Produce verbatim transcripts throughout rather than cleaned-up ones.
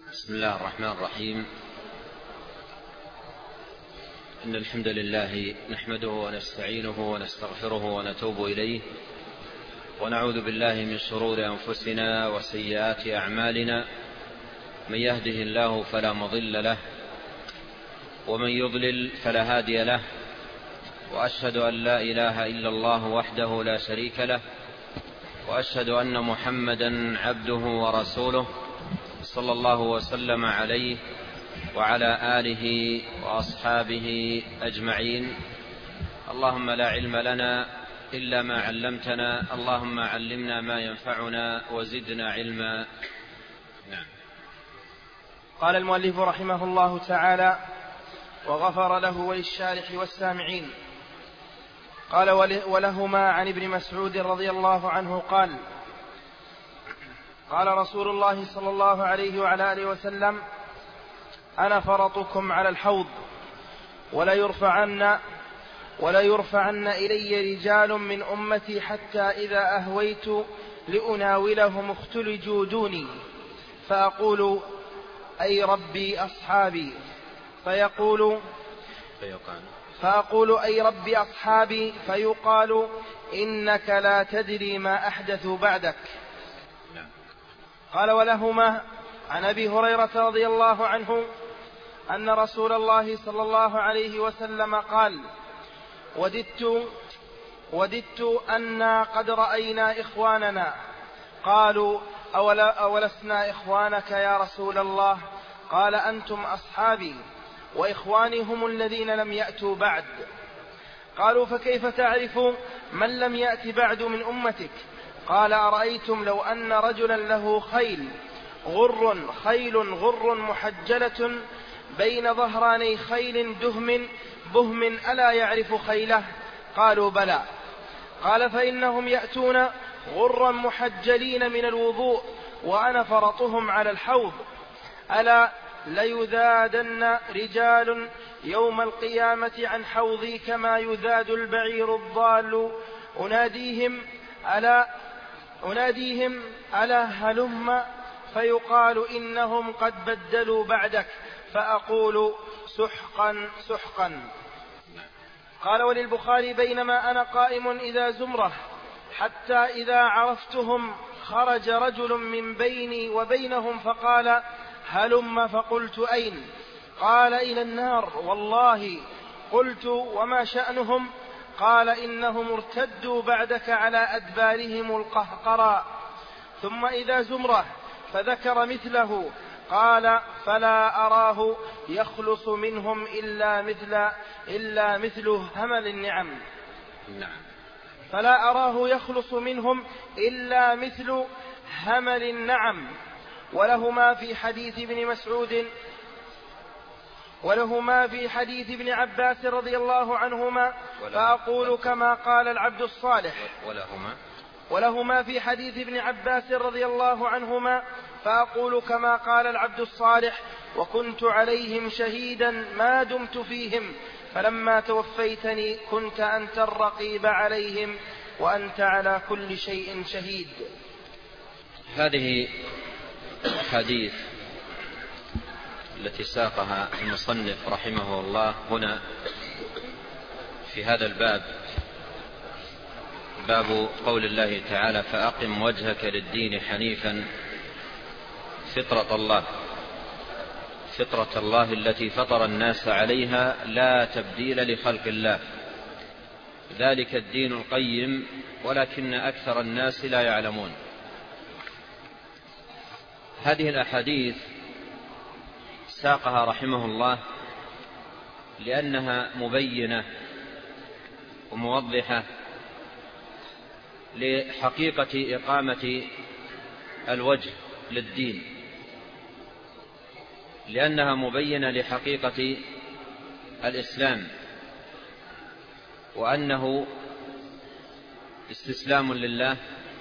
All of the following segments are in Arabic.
بسم الله الرحمن الرحيم. إن الحمد لله نحمده ونستعينه ونستغفره ونتوب إليه، ونعوذ بالله من شرور أنفسنا وسيئات أعمالنا. من يهده الله فلا مضل له، ومن يضلل فلا هادي له، وأشهد أن لا إله إلا الله وحده لا شريك له، وأشهد أن محمدا عبده ورسوله صلى الله وسلم عليه وعلى آله وأصحابه أجمعين. اللهم لا علم لنا إلا ما علمتنا، اللهم علمنا ما ينفعنا وزدنا علما. نعم. قال المؤلف رحمه الله تعالى وغفر له وللشارح والسامعين. قال ولهما عن ابن مسعود رضي الله عنه قال: قال رسول الله صلى الله عليه وعلى آله وسلم: أنا فرطكم على الحوض، ولا يرفعن ولا يرفعن إلي رجال من أمتي حتى إذا أهويت لأناولهم اختلجوا دوني، فأقول: أي ربي أصحابي، فيقول فأقول: أي ربي أصحابي، فيقال: إنك لا تدري ما أحدثوا بعدك. قال ولهما عن أبي هريرة رضي الله عنه أن رسول الله صلى الله عليه وسلم قال: وددت, وددت أنا قد رأينا إخواننا. قالوا: أولا أولسنا إخوانك يا رسول الله؟ قال: أنتم أصحابي، وإخواني هم الذين لم يأتوا بعد. قالوا: فكيف تعرف من لم يأت بعد من أمتك؟ قال: أرأيتم لو أن رجلا له خيل غر خيل غر محجلة بين ظهراني خيل دهم بهم ألا يعرف خيله؟ قالوا: بلى. قال: فإنهم يأتون غرا محجلين من الوضوء، وأنا فرطهم على الحوض. ألا ليذادن رجال يوم القيامة عن حوضي كما يذاد البعير الضال. أناديهم ألا أناديهم ألا هلم، فيقال: إنهم قد بدلوا بعدك، فأقول: سحقا سحقا. قال وللبخاري: بينما أنا قائم إذا زمرة، حتى إذا عرفتهم خرج رجل من بيني وبينهم فقال: هلم. فقلت: أين؟ قال: إلى النار والله. قلت: وما شأنهم؟ قال: إنهم ارتدوا بعدك على أدبارهم القهقراء. ثم إذا زمرة، فذكر مثله. قال: فلا أراه يخلص منهم إلا مثل إلا مثل همل النعم. نعم. فلا أراه يخلص منهم إلا مثل همل النعم. ولهما في حديث ابن مسعود ولهما في حديث ابن عباس رضي الله عنهما: فأقول كما قال العبد الصالح. ولهما ولهما في حديث ابن عباس رضي الله عنهما: فأقول كما قال العبد الصالح: وكنت عليهم شهيدا ما دمت فيهم، فلما توفيتني كنت أنت الرقيب عليهم، وأنت على كل شيء شهيد. هذه الحديث التي ساقها المصنف رحمه الله هنا في هذا الباب، باب قول الله تعالى: فأقم وجهك للدين حنيفا فطرة الله فطرة الله التي فطر الناس عليها لا تبديل لخلق الله، ذلك الدين القيم ولكن أكثر الناس لا يعلمون. هذه الأحاديث ساقها رحمه الله لأنها مبينة وموضحة لحقيقة إقامة الوجه للدين، لأنها مبينة لحقيقة الإسلام، وأنه استسلام لله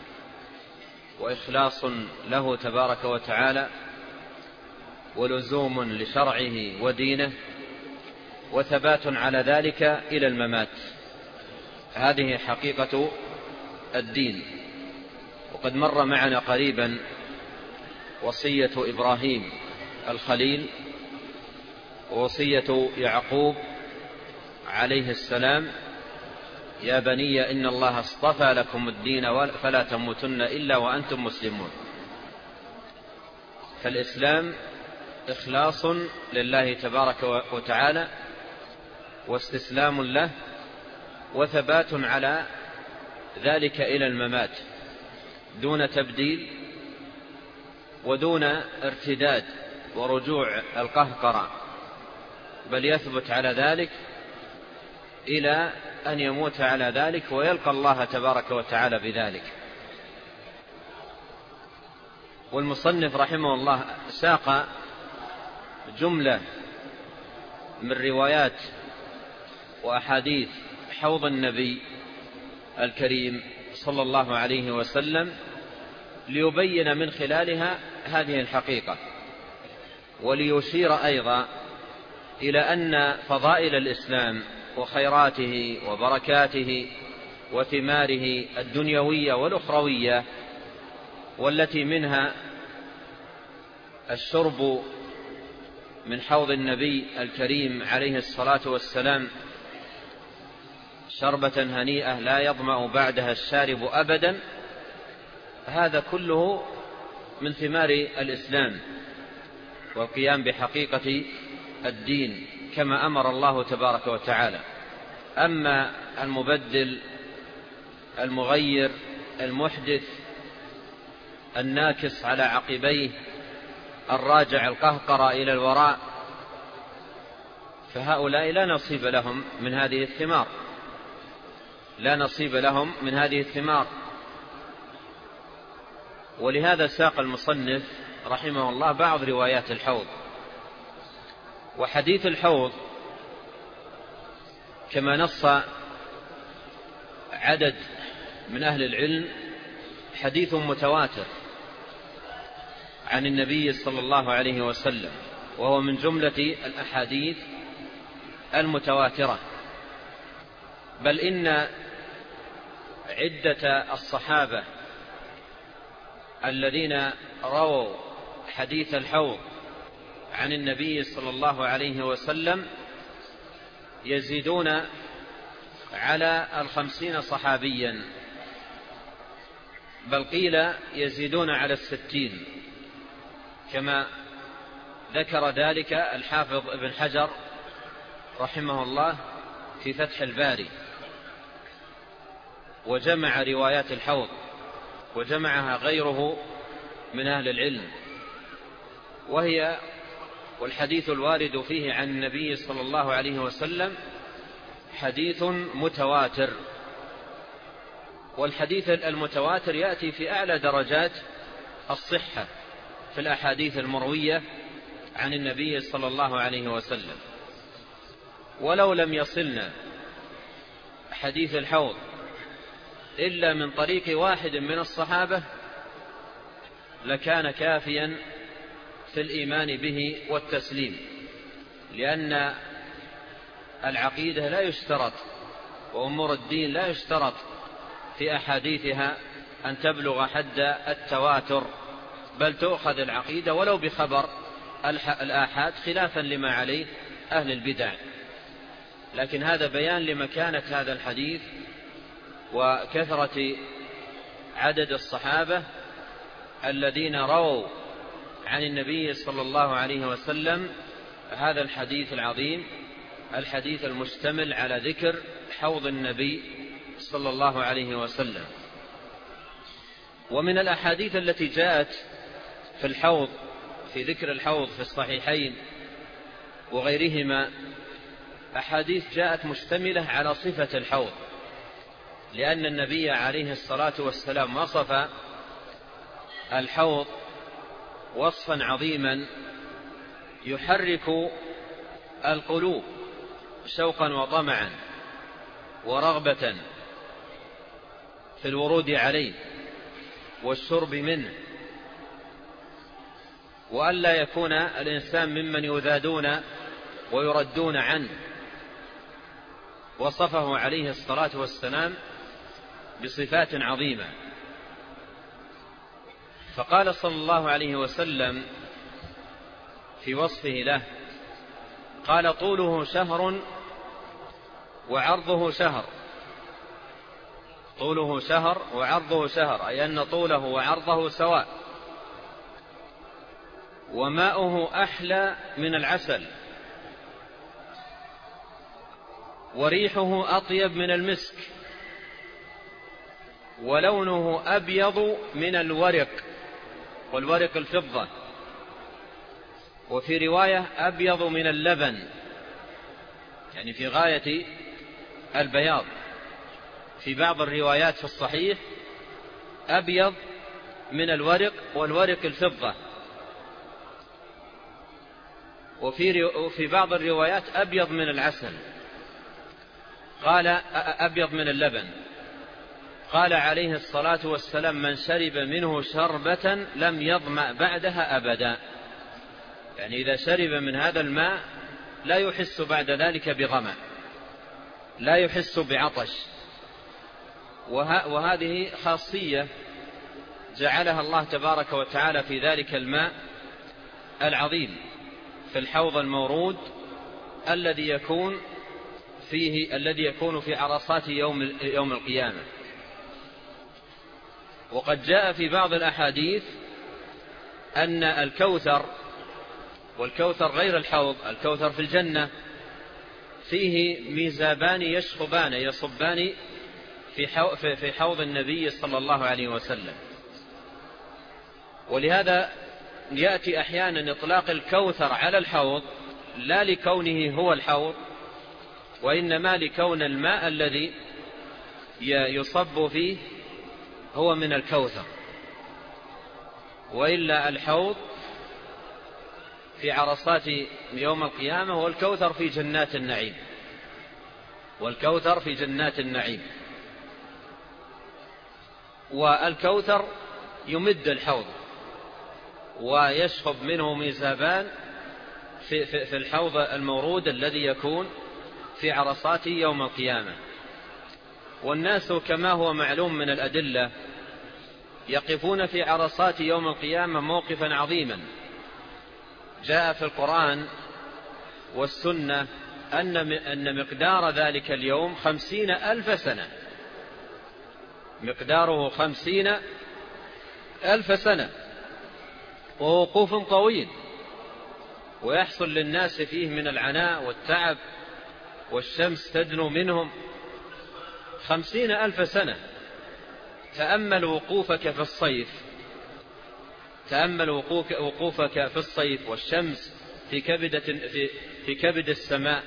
وإخلاص له تبارك وتعالى، ولزوم لشرعه ودينه، وثبات على ذلك إلى الممات. هذه حقيقة الدين. وقد مر معنا قريبا وصية إبراهيم الخليل ووصية يعقوب عليه السلام: يا بني إن الله اصطفى لكم الدين فلا تموتن إلا وأنتم مسلمون. فالإسلام إخلاص لله تبارك وتعالى واستسلام له وثبات على ذلك إلى الممات دون تبديل ودون ارتداد ورجوع القهقرة، بل يثبت على ذلك إلى أن يموت على ذلك ويلقى الله تبارك وتعالى بذلك. والمصنف رحمه الله ساق جملة من روايات وأحاديث حوض النبي الكريم صلى الله عليه وسلم ليبين من خلالها هذه الحقيقة، وليشير أيضا إلى أن فضائل الإسلام وخيراته وبركاته وثماره الدنيوية والأخروية، والتي منها الشرب من حوض النبي الكريم عليه الصلاة والسلام شربة هنيئة لا يظمأ بعدها الشارب أبدا، هذا كله من ثمار الإسلام والقيام بحقيقة الدين كما أمر الله تبارك وتعالى. أما المبدل المغير المحدث الناكس على عقبيه الراجع القهقر إلى الوراء، فهؤلاء لا نصيب لهم من هذه الثمار، لا نصيب لهم من هذه الثمار. ولهذا ساق المصنف رحمه الله بعض روايات الحوض. وحديث الحوض كما نص عدد من أهل العلم حديث متواتر عن النبي صلى الله عليه وسلم، وهو من جملة الأحاديث المتواترة، بل إن عدة الصحابة الذين رووا حديث الحوض عن النبي صلى الله عليه وسلم يزيدون على الخمسين صحابيا، بل قيل يزيدون على الستين، كما ذكر ذلك الحافظ ابن حجر رحمه الله في فتح الباري، وجمع روايات الحوض وجمعها غيره من أهل العلم، وهي والحديث الوارد فيه عن النبي صلى الله عليه وسلم حديث متواتر. والحديث المتواتر يأتي في أعلى درجات الصحة في الأحاديث المروية عن النبي صلى الله عليه وسلم. ولو لم يصلنا حديث الحوض إلا من طريق واحد من الصحابة لكان كافيا في الإيمان به والتسليم، لأن العقيدة لا يشترط وأمور الدين لا يشترط في أحاديثها أن تبلغ حد التواتر، بل تؤخذ العقيدة ولو بخبر الآحاد خلافا لما عليه أهل البدع. لكن هذا بيان لمكانة هذا الحديث وكثرة عدد الصحابة الذين رووا عن النبي صلى الله عليه وسلم هذا الحديث العظيم، الحديث المشتمل على ذكر حوض النبي صلى الله عليه وسلم. ومن الأحاديث التي جاءت في الحوض في ذكر الحوض في الصحيحين وغيرهما أحاديث جاءت مشتملة على صفة الحوض، لأن النبي عليه الصلاة والسلام وصف الحوض وصفا عظيما يحرك القلوب شوقا وطمعا ورغبة في الورود عليه والشرب منه، وألا يكون الإنسان ممن يذادون ويردون عنه. وصفه عليه الصلاة والسلام بصفات عظيمة، فقال صلى الله عليه وسلم في وصفه له قال طوله شهر وعرضه شهر، طوله شهر وعرضه شهر، أي أن طوله وعرضه سواء، وماؤه أحلى من العسل، وريحه أطيب من المسك، ولونه أبيض من الورق، والورق الفضة، وفي رواية أبيض من اللبن، يعني في غاية البياض. في بعض الروايات في الصحيح أبيض من الورق، والورق الفضة، وفي بعض الروايات أبيض من العسل، قال أبيض من اللبن. قال عليه الصلاة والسلام من شرب منه شربة لم يظمأ بعدها أبدا، يعني إذا شرب من هذا الماء لا يحس بعد ذلك بظمأ، لا يحس بعطش. وه وهذه خاصية جعلها الله تبارك وتعالى في ذلك الماء العظيم، في الحوض المورود الذي يكون فيه الذي يكون في عرصات يوم يوم القيامة. وقد جاء في بعض الأحاديث أن الكوثر، والكوثر غير الحوض، الكوثر في الجنة، فيه ميزابان يشخبان يصبان في حوض النبي صلى الله عليه وسلم. ولهذا يأتي أحيانا إطلاق الكوثر على الحوض لا لكونه هو الحوض، وإنما لكون الماء الذي يصب فيه هو من الكوثر، وإلا الحوض في عرصات يوم القيامة، والكوثر في جنات النعيم، والكوثر في جنات النعيم. والكوثر يمد الحوض ويشخب منه ميزابان في, في, في الحوض المورود الذي يكون في عرصات يوم القيامة. والناس كما هو معلوم من الأدلة يقفون في عرصات يوم القيامة موقفا عظيما. جاء في القرآن والسنة أن أن مقدار ذلك اليوم خمسين ألف سنة، مقداره خمسين ألف سنة، ووقوف طويل، ويحصل للناس فيه من العناء والتعب، والشمس تدنو منهم خمسين ألف سنة. تأمل وقوفك في الصيف، تأمل وقوفك في الصيف والشمس في كبد في في كبد السماء،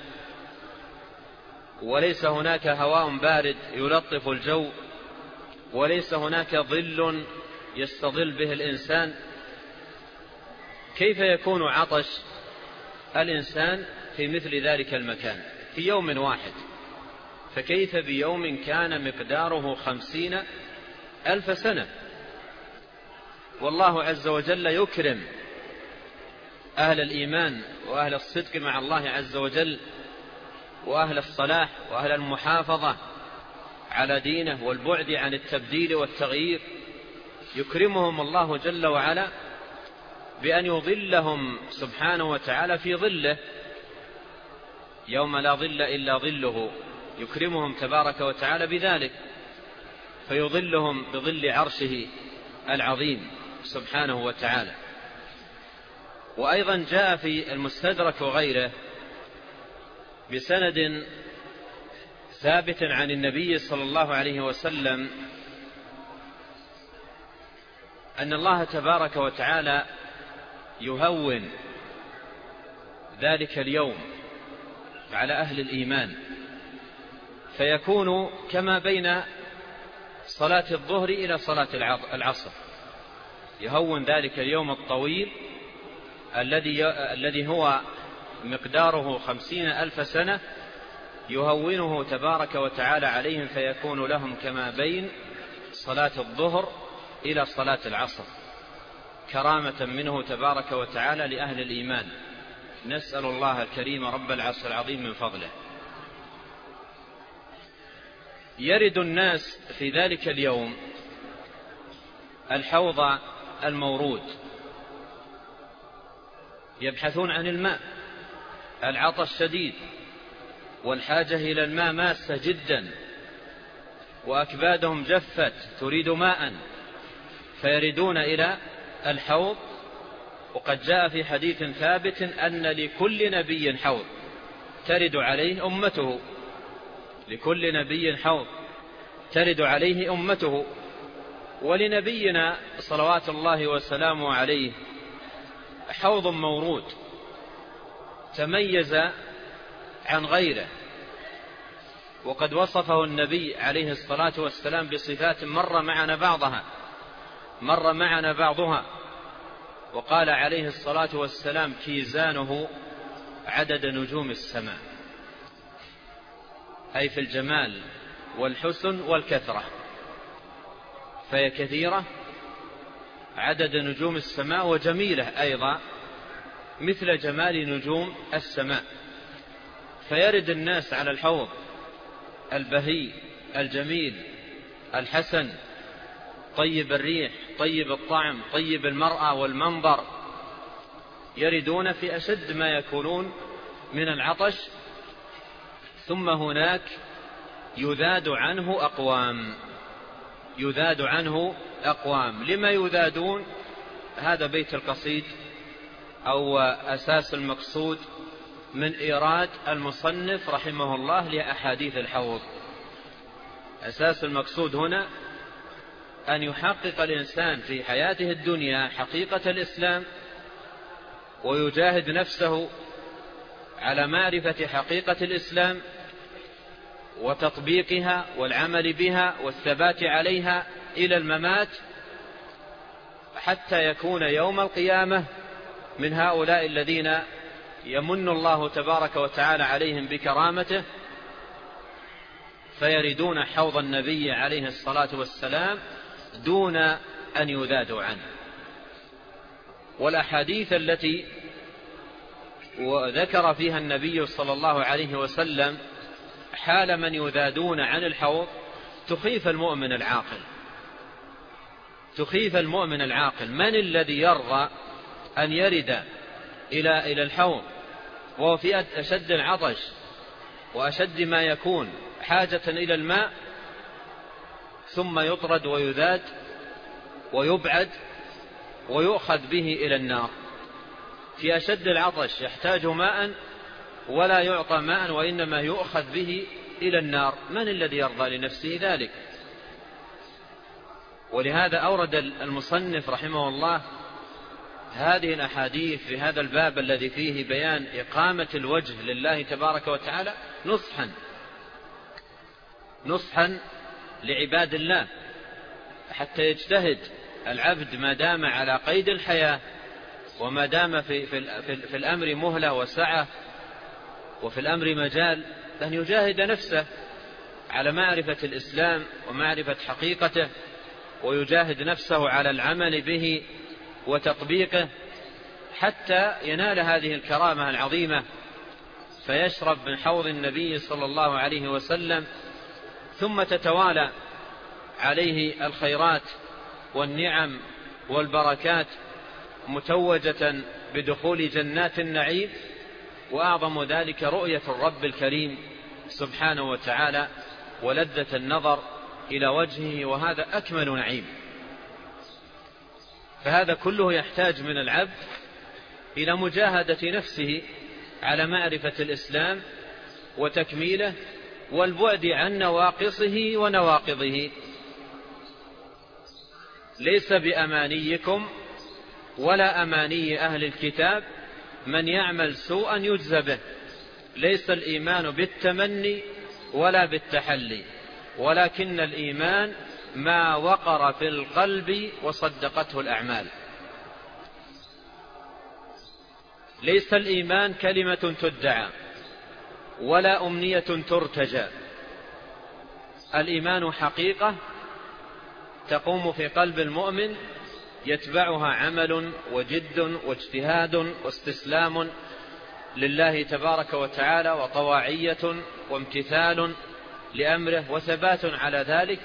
وليس هناك هواء بارد يلطف الجو، وليس هناك ظل يستظل به الإنسان. كيف يكون عطش الإنسان في مثل ذلك المكان في يوم واحد؟ فكيف بيوم كان مقداره خمسين ألف سنة؟ والله عز وجل يكرم أهل الإيمان وأهل الصدق مع الله عز وجل، وأهل الصلاح وأهل المحافظة على دينه والبعد عن التبديل والتغيير. يكرمهم الله جل وعلا بأن يظلهم سبحانه وتعالى في ظله يوم لا ظل إلا ظله، يكرمهم تبارك وتعالى بذلك، فيظلهم بظل عرشه العظيم سبحانه وتعالى. وأيضا جاء في المستدرك وغيره بسند ثابت عن النبي صلى الله عليه وسلم أن الله تبارك وتعالى يهون ذلك اليوم على أهل الإيمان، فيكون كما بين صلاة الظهر إلى صلاة العصر. يهون ذلك اليوم الطويل الذي الذي هو مقداره خمسين ألف سنة، يهونه تبارك وتعالى عليهم، فيكون لهم كما بين صلاة الظهر إلى صلاة العصر، كرامة منه تبارك وتعالى لأهل الإيمان. نسأل الله الكريم رب العرش العظيم من فضله. يرد الناس في ذلك اليوم الحوض المورود، يبحثون عن الماء، العطش شديد والحاجة إلى الماء ماسة جدا، وأكبادهم جفت تريد ماء، فيردون إلى الحوض. وقد جاء في حديث ثابت أن لكل نبي حوض ترد عليه أمته، لكل نبي حوض ترد عليه أمته. ولنبينا صلوات الله وسلامه عليه حوض مورود تميز عن غيره، وقد وصفه النبي عليه الصلاة والسلام بصفات مر معنا بعضها مر معنا بعضها وقال عليه الصلاة والسلام: كيزانه عدد نجوم السماء، أي في الجمال والحسن والكثرة، فهي كثيرة عدد نجوم السماء، وجميلة أيضا مثل جمال نجوم السماء. فيرد الناس على الحوض البهي الجميل الحسن طيب الريح طيب الطعم طيب المرأة والمنظر، يردون في أشد ما يكونون من العطش. ثم هناك يذاد عنه أقوام يذاد عنه أقوام لما يذادون؟ هذا بيت القصيد أو أساس المقصود من إيراد المصنف رحمه الله لأحاديث الحوض. أساس المقصود هنا أن يحقق الإنسان في حياته الدنيا حقيقة الإسلام، ويجاهد نفسه على معرفة حقيقة الإسلام وتطبيقها والعمل بها والثبات عليها إلى الممات، حتى يكون يوم القيامة من هؤلاء الذين يمن الله تبارك وتعالى عليهم بكرامته، فيردون حوض النبي عليه الصلاة والسلام دون أن يذادوا عنه. والأحاديث التي وذكر فيها النبي صلى الله عليه وسلم حال من يذادون عن الحوض تخيف المؤمن العاقل تخيف المؤمن العاقل. من الذي يرضى أن يرد إلى إلى الحوض وهو في أشد العطش وأشد ما يكون حاجة إلى الماء، ثم يطرد ويذاد ويبعد ويؤخذ به إلى النار؟ في أشد العطش يحتاج ماء ولا يعطى ماء، وإنما يؤخذ به إلى النار. من الذي يرضى لنفسه ذلك؟ ولهذا أورد المصنف رحمه الله هذه الأحاديث في هذا الباب الذي فيه بيان إقامة الوجه لله تبارك وتعالى نصحا نصحا لعباد الله، حتى يجتهد العبد ما دام على قيد الحياة، وما دام في, في, في, في الأمر مهلة وسعة وفي الأمر مجال، أن يجاهد نفسه على معرفة الإسلام ومعرفة حقيقته، ويجاهد نفسه على العمل به وتطبيقه، حتى ينال هذه الكرامة العظيمة، فيشرب من حوض النبي صلى الله عليه وسلم، ثم تتوالى عليه الخيرات والنعم والبركات متوجة بدخول جنات النعيم. وأعظم ذلك رؤية الرب الكريم سبحانه وتعالى ولذة النظر إلى وجهه، وهذا أكمل نعيم. فهذا كله يحتاج من العبد إلى مجاهدة نفسه على معرفة الإسلام وتكميله، والبعد عن نواقصه ونواقضه. ليس بأمانيكم ولا أماني أهل الكتاب من يعمل سوءا يجزى به. ليس الإيمان بالتمني ولا بالتحلي، ولكن الإيمان ما وقر في القلب وصدقته الأعمال. ليس الإيمان كلمة تدعى ولا أمنية ترتجى. الإيمان حقيقة تقوم في قلب المؤمن، يتبعها عمل وجد واجتهاد واستسلام لله تبارك وتعالى، وطواعية وامتثال لأمره، وثبات على ذلك،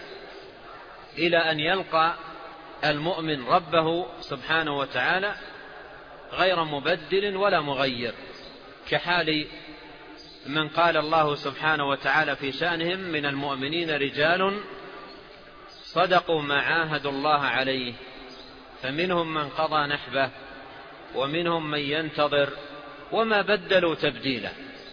إلى أن يلقى المؤمن ربه سبحانه وتعالى غير مبدل ولا مغير، كحال من قال الله سبحانه وتعالى في شأنهم: من المؤمنين رجال صدقوا ما عاهدوا الله عليه فمنهم من قضى نحبه ومنهم من ينتظر وما بدلوا تبديلا.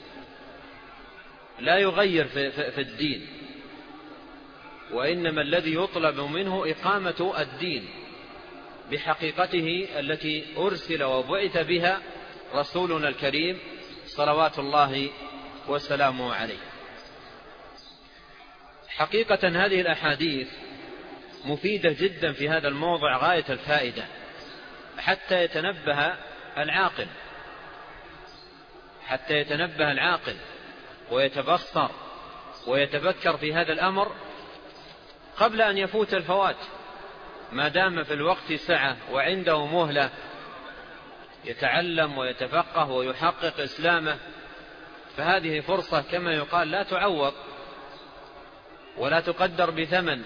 لا يغير في الدين، وإنما الذي يطلب منه إقامة الدين بحقيقته التي أرسل وبعث بها رسولنا الكريم صلوات الله وسلامه عليه. حقيقة هذه الأحاديث مفيدة جدا في هذا الموضع غاية الفائدة، حتى يتنبه العاقل حتى يتنبه العاقل ويتبصر ويتفكر في هذا الأمر قبل أن يفوت الفوات، ما دام في الوقت سعة وعنده مهلة يتعلم ويتفقه ويحقق إسلامه، فهذه فرصة كما يقال لا تعوض ولا تقدر بثمن.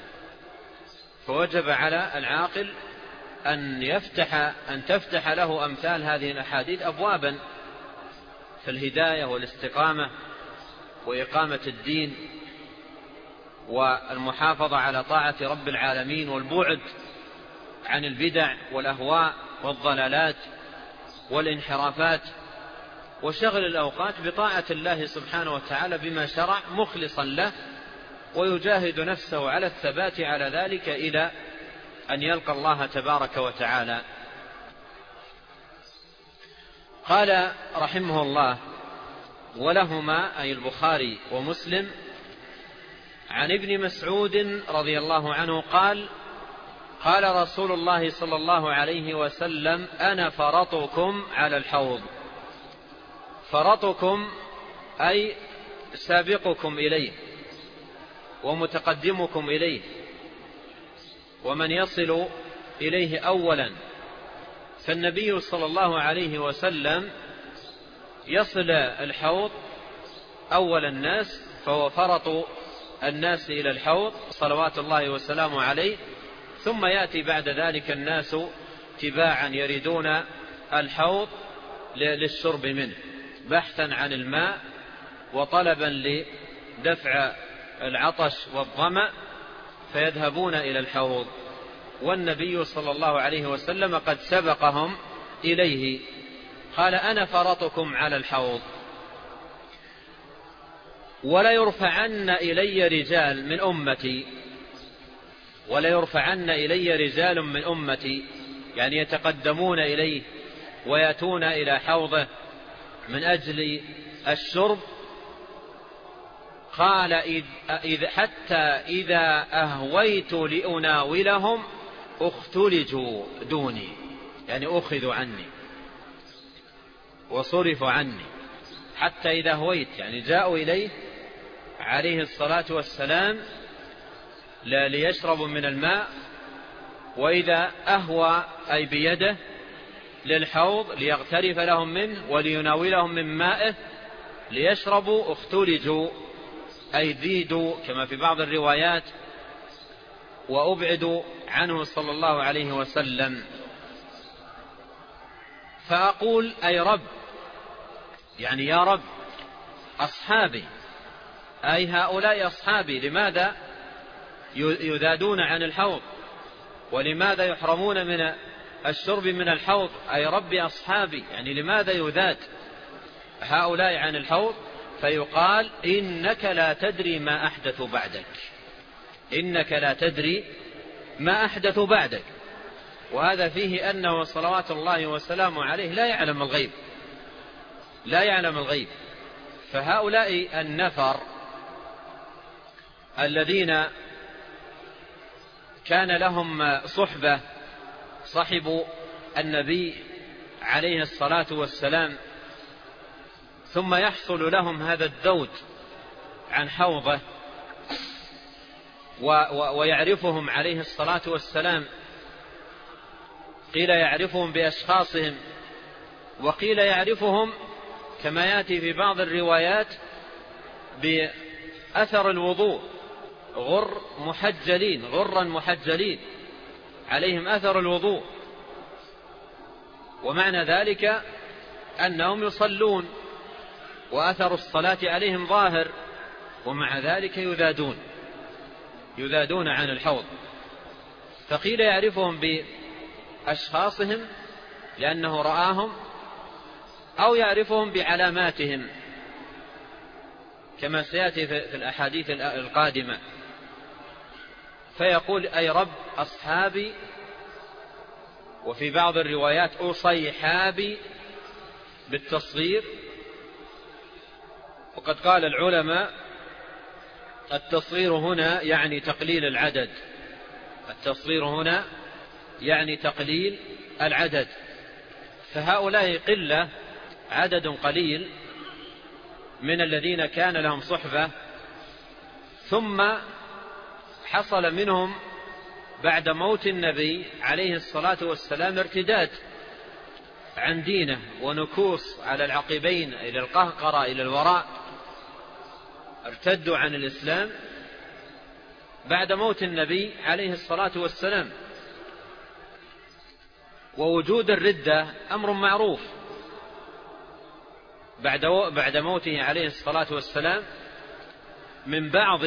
فوجب على العاقل أن يفتح أن تفتح له أمثال هذه الأحاديث أبوابا في الهداية والاستقامة وإقامة الدين والمحافظة على طاعة رب العالمين والبعد عن البدع والأهواء والضلالات والانحرافات، وشغل الأوقات بطاعة الله سبحانه وتعالى بما شرع مخلصا له، ويجاهد نفسه على الثبات على ذلك إلى أن يلقى الله تبارك وتعالى. قال رحمه الله: ولهما أي البخاري ومسلم عن ابن مسعود رضي الله عنه قال: قال رسول الله صلى الله عليه وسلم: أنا فرطكم على الحوض. فرطكم أي سابقكم إليه ومتقدمكم إليه، ومن يصل إليه أولا. فالنبي صلى الله عليه وسلم يصل الحوض أول الناس، فهو فرط الناس إلى الحوض صلوات الله وسلامه عليه، ثم يأتي بعد ذلك الناس تباعا يريدون الحوض للشرب منه بحثا عن الماء وطلبا لدفع العطش والظمأ، فيذهبون إلى الحوض، والنبي صلى الله عليه وسلم قد سبقهم إليه. قال: أنا فرطكم على الحوض ولا يرفعن إلي رجال من أمتي. ولا يرفعن إلي رجال من أمتي يعني يتقدمون إليه ويأتون إلى حوضه من أجل الشرب. قال: إذ حتى إذا أهويت لأناولهم اختلجوا دوني، يعني أخذوا عني وصرفوا عني. حتى إذا هويت يعني جاءوا إليه عليه الصلاة والسلام ليشربوا من الماء، وإذا أهوى أي بيده للحوض ليغترف لهم منه وليناولهم من مائه ليشربوا اختلجوا أي زيدوا كما في بعض الروايات وأبعدوا عنه صلى الله عليه وسلم. فأقول: أي رب، يعني يا رب، أصحابي أي هؤلاء أصحابي لماذا يذادون عن الحوض ولماذا يحرمون من الشرب من الحوض؟ أي ربي أصحابي، يعني لماذا يذاد هؤلاء عن الحوض؟ فيقال: إنك لا تدري ما أحدث بعدك. إنك لا تدري ما أحدث بعدك. وهذا فيه أنه صلوات الله وسلامه عليه لا يعلم الغيب، لا يعلم الغيب. فهؤلاء النفر الذين كان لهم صحبة صحبوا النبي عليه الصلاة والسلام، ثم يحصل لهم هذا الذود عن حوضه ويعرفهم عليه الصلاة والسلام، قيل يعرفهم بأشخاصهم وقيل يعرفهم كما يأتي في بعض الروايات بأثر الوضوء، غر محجلين غرا محجلين عليهم أثر الوضوء. ومعنى ذلك أنهم يصلون وأثر الصلاة عليهم ظاهر، ومع ذلك يذادون يذادون عن الحوض. فقيل يعرفهم بأشخاصهم لأنه رآهم، أو يعرفهم بعلاماتهم كما سيأتي في الأحاديث القادمة، فيقول أي رب أصحابي، وفي بعض الروايات أصيحابي بالتصغير. وقد قال العلماء التصغير هنا يعني تقليل العدد، التصغير هنا يعني تقليل العدد، فهؤلاء قلة، عدد قليل من الذين كان لهم صحبة، ثم حصل منهم بعد موت النبي عليه الصلاة والسلام ارتداد عن دينه ونكوص على العقبين إلى القهقرة إلى الوراء، ارتدوا عن الإسلام بعد موت النبي عليه الصلاة والسلام. ووجود الردة أمر معروف بعد بعد موته عليه الصلاة والسلام من بعض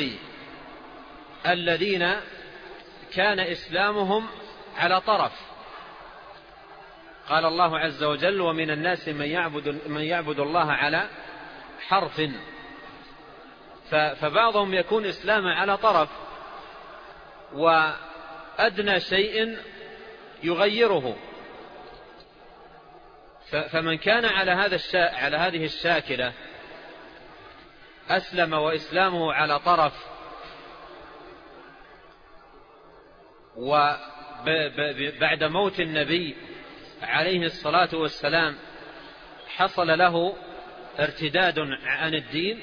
الذين كان إسلامهم على طرف. قال الله عز وجل: ومن الناس من يعبد, من يعبد الله على حرف. فبعضهم يكون إسلامه على طرف، وأدنى شيء يغيره. فمن كان على هذا الشا... على هذه الشاكلة أسلم وإسلامه على طرف، وبعد موت النبي عليه الصلاة والسلام حصل له ارتداد عن الدين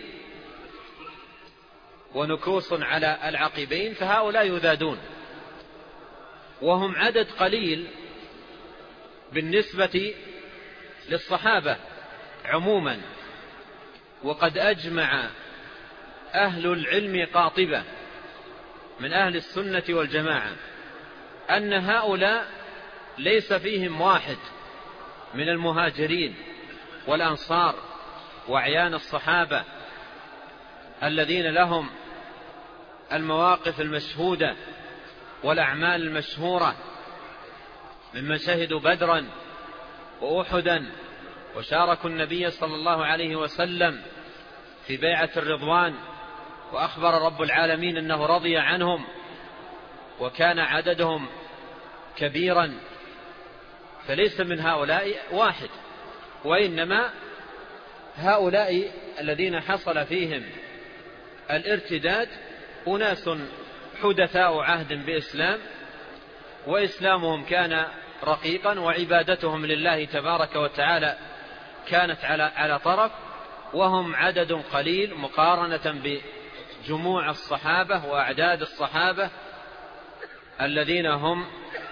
ونكوص على العقبين، فهؤلاء يذادون، وهم عدد قليل بالنسبة للصحابة عموما. وقد أجمع أهل العلم قاطبة من أهل السنة والجماعة أن هؤلاء ليس فيهم واحد من المهاجرين والأنصار وأعيان الصحابة الذين لهم المواقف المشهودة والأعمال المشهورة، ممن شهدوا بدرا وأحدا وشاركوا النبي صلى الله عليه وسلم في بيعة الرضوان، وأخبر رب العالمين أنه رضي عنهم، وكان عددهم كبيرا. فليس من هؤلاء واحد، وإنما هؤلاء الذين حصل فيهم الارتداد أناس حدثاء عهد بإسلام، وإسلامهم كان رقيقا، وعبادتهم لله تبارك وتعالى كانت على على طرف، وهم عدد قليل مقارنة بجموع الصحابة وأعداد الصحابة الذين هم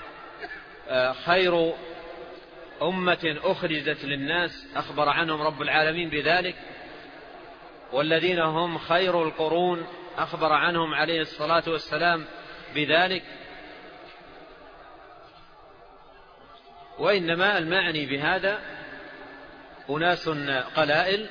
خير أمة أخرجت للناس، أخبر عنهم رب العالمين بذلك، والذين هم خير القرون أخبر عنهم عليه الصلاة والسلام بذلك. وإنما المعني بهذا أناس قلائل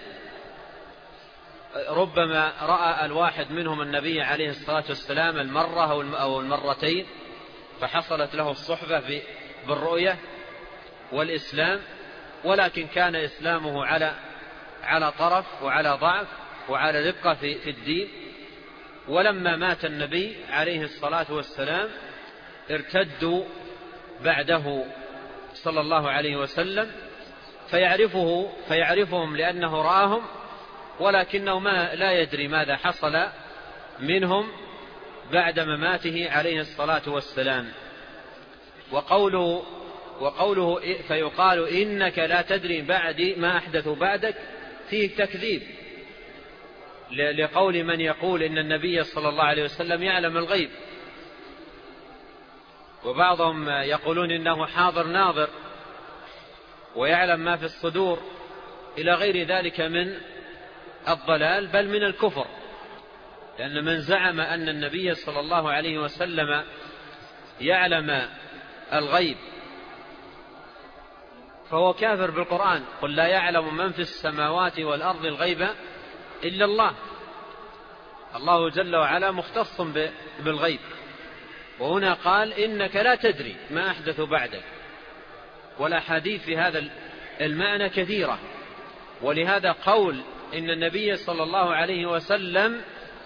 ربما رأى الواحد منهم النبي عليه الصلاة والسلام المرة أو المرتين، فحصلت له الصحبة بالرؤية والإسلام، ولكن كان إسلامه على على طرف وعلى ضعف وعلى دقة في الدين. ولما مات النبي عليه الصلاة والسلام ارتدوا بعده صلى الله عليه وسلم، فيعرفه فيعرفهم لأنه رآهم، ولكنه ما لا يدري ماذا حصل منهم بعد مماته عليه الصلاة والسلام. وقوله, وقوله فيقال إنك لا تدري بعدي ما أحدث بعدك فيه تكذيب لقول من يقول إن النبي صلى الله عليه وسلم يعلم الغيب، وبعضهم يقولون إنه حاضر ناظر ويعلم ما في الصدور، إلى غير ذلك من الضلال بل من الكفر. لأن من زعم أن النبي صلى الله عليه وسلم يعلم الغيب فهو كافر بالقرآن. قل لا يعلم من في السماوات والأرض الغيب إلا الله. الله جل وعلا مختص بالغيب، وهنا قال إنك لا تدري ما أحدث بعدك. والأحاديث في هذا المعنى كثيرة، ولهذا قول إن النبي صلى الله عليه وسلم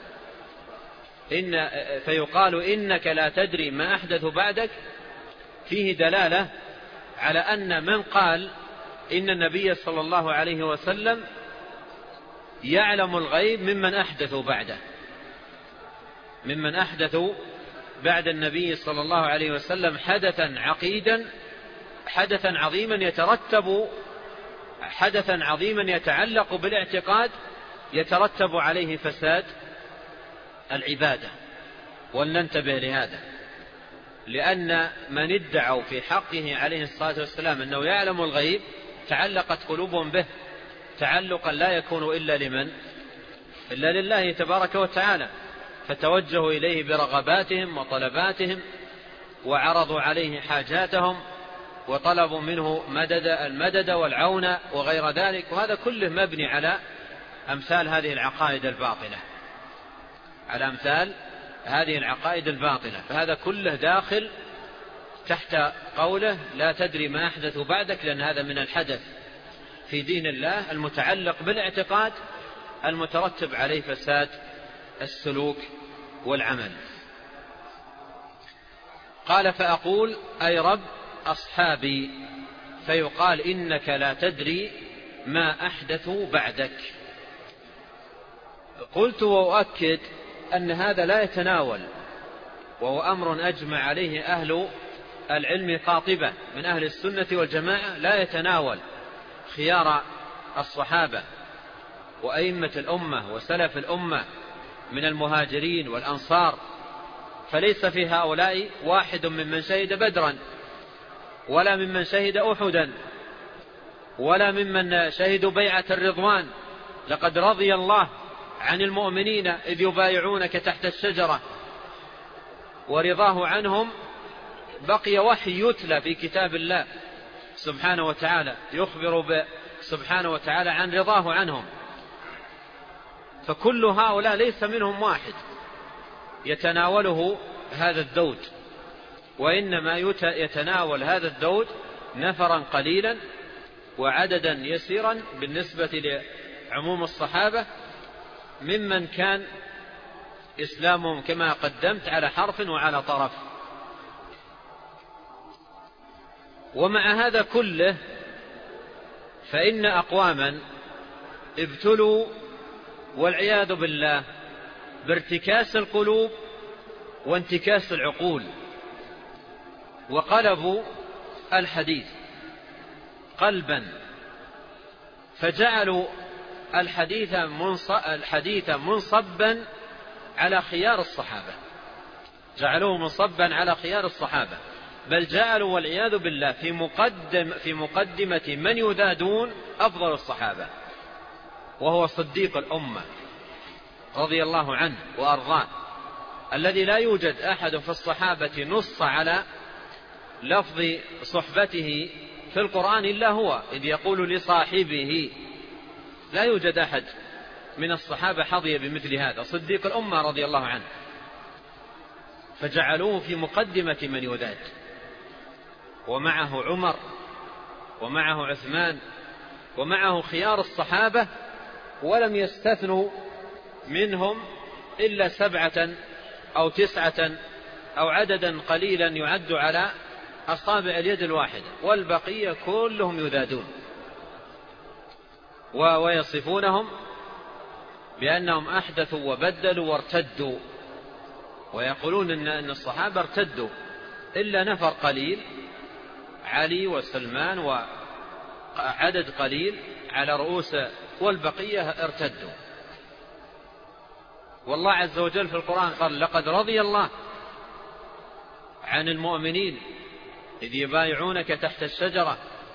إن فيقال إنك لا تدري ما أحدث بعدك فيه دلالة على أن من قال إن النبي صلى الله عليه وسلم يعلم الغيب ممن أحدثوا بعده، ممن أحدثوا بعد النبي صلى الله عليه وسلم حدثا عقيدا، حدثا عظيما يترتب حدثا عظيما يتعلق بالاعتقاد يترتب عليه فساد العبادة. ولننتبه لهذا، لأن من ادعوا في حقه عليه الصلاة والسلام أنه يعلم الغيب تعلقت قلوبهم به تعلقا لا يكون إلا لمن؟ إلا لله تبارك وتعالى، فتوجهوا إليه برغباتهم وطلباتهم، وعرضوا عليه حاجاتهم، وطلبوا منه مدد المدد والعون وغير ذلك. وهذا كله مبني على أمثال هذه العقائد الباطلة، على أمثال هذه العقائد الباطلة. فهذا كله داخل تحت قوله لا تدري ما أحدث بعدك، لأن هذا من الحدث في دين الله المتعلق بالاعتقاد المترتب عليه فساد السلوك والعمل. قال فأقول أي رب أصحابي، فيقال إنك لا تدري ما أحدثوا بعدك. قلت وأؤكد أن هذا لا يتناول، وهو أمر أجمع عليه أهل العلم قاطبة من أهل السنة والجماعة، لا يتناول خيار الصحابة وأئمة الأمة وسلف الأمة من المهاجرين والأنصار، فليس في هؤلاء واحد ممن شهد بدرا، ولا ممن شهد أحدا، ولا ممن شهدوا بيعة الرضوان. لقد رضي الله عن المؤمنين إذ يبايعونك تحت الشجرة، ورضاه عنهم بقي وحي يتلى في كتاب الله سبحانه وتعالى يخبر سبحانه وتعالى عن رضاه عنهم. فكل هؤلاء ليس منهم واحد يتناوله هذا الذود، وإنما يتناول هذا الذود نفرا قليلا وعددا يسيرا بالنسبة لعموم الصحابة، ممن كان إسلامهم كما قدمت على حرف وعلى طرف. ومع هذا كله فإن أقواما ابتلوا والعياذ بالله بارتكاس القلوب وانتكاس العقول، وقلبوا الحديث قلبا، فجعلوا الحديث الحديث منصبا على خيار الصحابة، جعلوه منصبا على خيار الصحابة، بل جعلوا والعياذ بالله في مقدم في مقدمة من يذادون أفضل الصحابة، وهو صديق الأمة رضي الله عنه وأرضاه، الذي لا يوجد أحد في الصحابة نص على لفظ صحبته في القرآن إلا هو، إذ يقول لصاحبه. لا يوجد أحد من الصحابة حظي بمثل هذا، صديق الأمة رضي الله عنه، فجعلوه في مقدمة من يذاد، ومعه عمر ومعه عثمان ومعه خيار الصحابة، ولم يستثنوا منهم إلا سبعة أو تسعة أو عددا قليلا يعد على أصابع اليد الواحدة، والبقية كلهم يذادون ويصفونهم بأنهم أحدثوا وبدلوا وارتدوا، ويقولون إن الصحابة ارتدوا إلا نفر قليل، علي وسلمان وعدد قليل على رؤوس، والبقية ارتدوا. والله عز وجل في القرآن قال لقد رضي الله عن المؤمنين إذ يبايعونك تحت الشجرة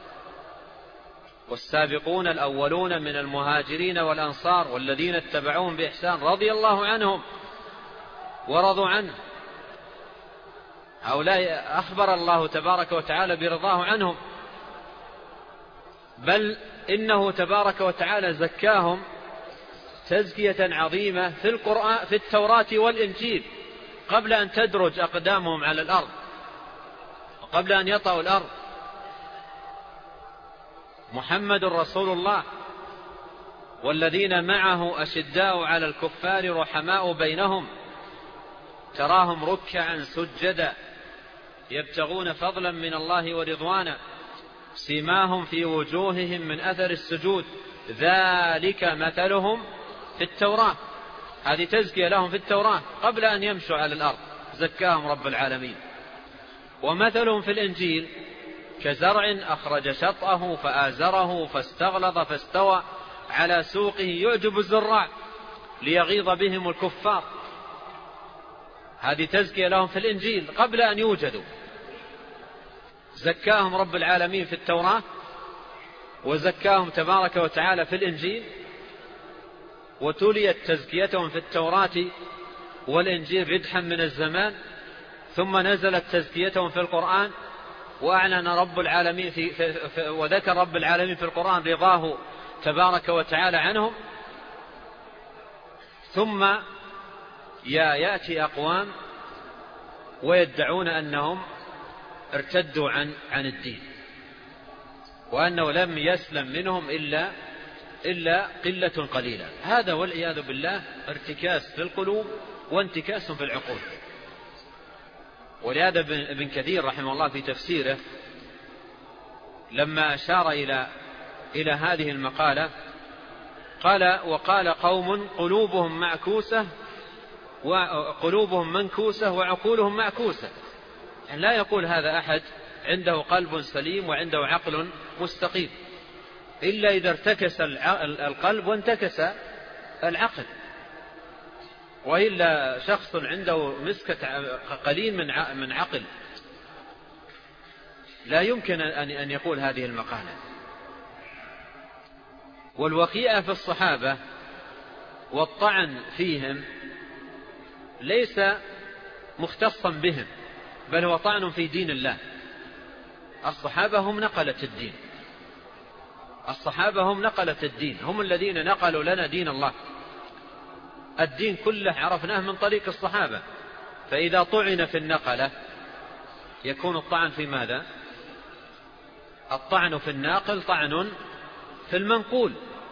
والسابقون الأولون من المهاجرين والأنصار والذين اتبعوهم بإحسان رضي الله عنهم ورضوا عنه. هؤلاء أخبر الله تبارك وتعالى برضاه عنهم، بل إنه تبارك وتعالى زكاهم تزكية عظيمة في القرآن في التوراة والإنجيل قبل أن تدرج أقدامهم على الأرض وقبل أن يطأوا الأرض. محمد رسول الله والذين معه أشداء على الكفار رحماء بينهم تراهم ركعا سجدا يبتغون فضلا من الله ورضوانا سيماهم في وجوههم من أثر السجود ذلك مثلهم في التوراة. هذه تزكية لهم في التوراة قبل أن يمشوا على الأرض زكاهم رب العالمين. ومثلهم في الإنجيل كزرع أخرج شطأه فآزره فاستغلظ فاستوى على سوقه يعجب الزراع ليغيظ بهم الكفار. هذه تزكية لهم في الإنجيل قبل أن يوجدوا. زكاهم رب العالمين في التوراة وزكاهم تبارك وتعالى في الإنجيل، وتليت تزكيتهم في التوراة والإنجيل ردحا من الزمان، ثم نزلت تزكيتهم في القرآن وأعلن رب العالمين في, في, في وذكر رب العالمين في القرآن رضاه تبارك وتعالى عنهم. ثم يأتي أقوام ويدعون أنهم ارتدوا عن عن الدين وأنه لم يسلم منهم إلا إلا قلة قليلة. هذا والعياذ بالله ارتكاس في القلوب وانتكاس في العقول. ولهذا ابن كثير رحمه الله في تفسيره لما أشار إلى إلى هذه المقالة قال: وقال قوم قلوبهم معكوسة وقلوبهم منكوسة وعقولهم معكوسة. يعني لا يقول هذا أحد عنده قلب سليم وعنده عقل مستقيم إلا إذا ارتكس القلب وانتكس العقل، وإلا شخص عنده مسكة قليل من عقل لا يمكن أن يقول هذه المقالة. والوقيئة في الصحابة والطعن فيهم ليس مختصا بهم، بل هو طعن في دين الله. الصحابة هم نقلة الدين، الصحابة هم نقلة الدين، هم الذين نقلوا لنا دين الله. الدين كله عرفناه من طريق الصحابة، فإذا طعن في النقلة يكون الطعن في ماذا؟ الطعن في الناقل طعن في المنقول.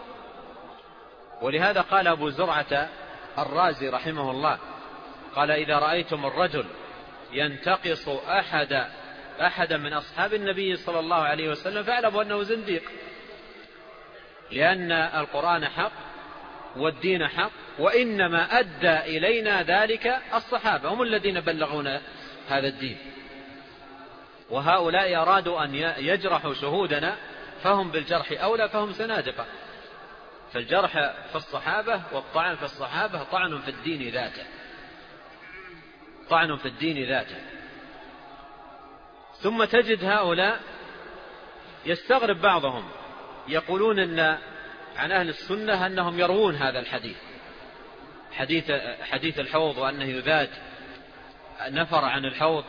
ولهذا قال أبو زرعة الرازي رحمه الله قال: إذا رأيتم الرجل ينتقص أحد أحد من أصحاب النبي صلى الله عليه وسلم فاعلموا أنه زنديق، لأن القرآن حق والدين حق، وإنما أدى إلينا ذلك الصحابة، هم الذين بلغونا هذا الدين، وهؤلاء أرادوا أن يجرحوا شهودنا فهم بالجرح أولى، فهم زنادقة. فالجرح في الصحابة والطعن في الصحابة طعن في الدين ذاته، طعن في الدين ذاته. ثم تجد هؤلاء يستغرب بعضهم يقولون إن عن أهل السنة أنهم يروون هذا الحديث، حديث حديث الحوض، وأنه يذاد نفر عن الحوض،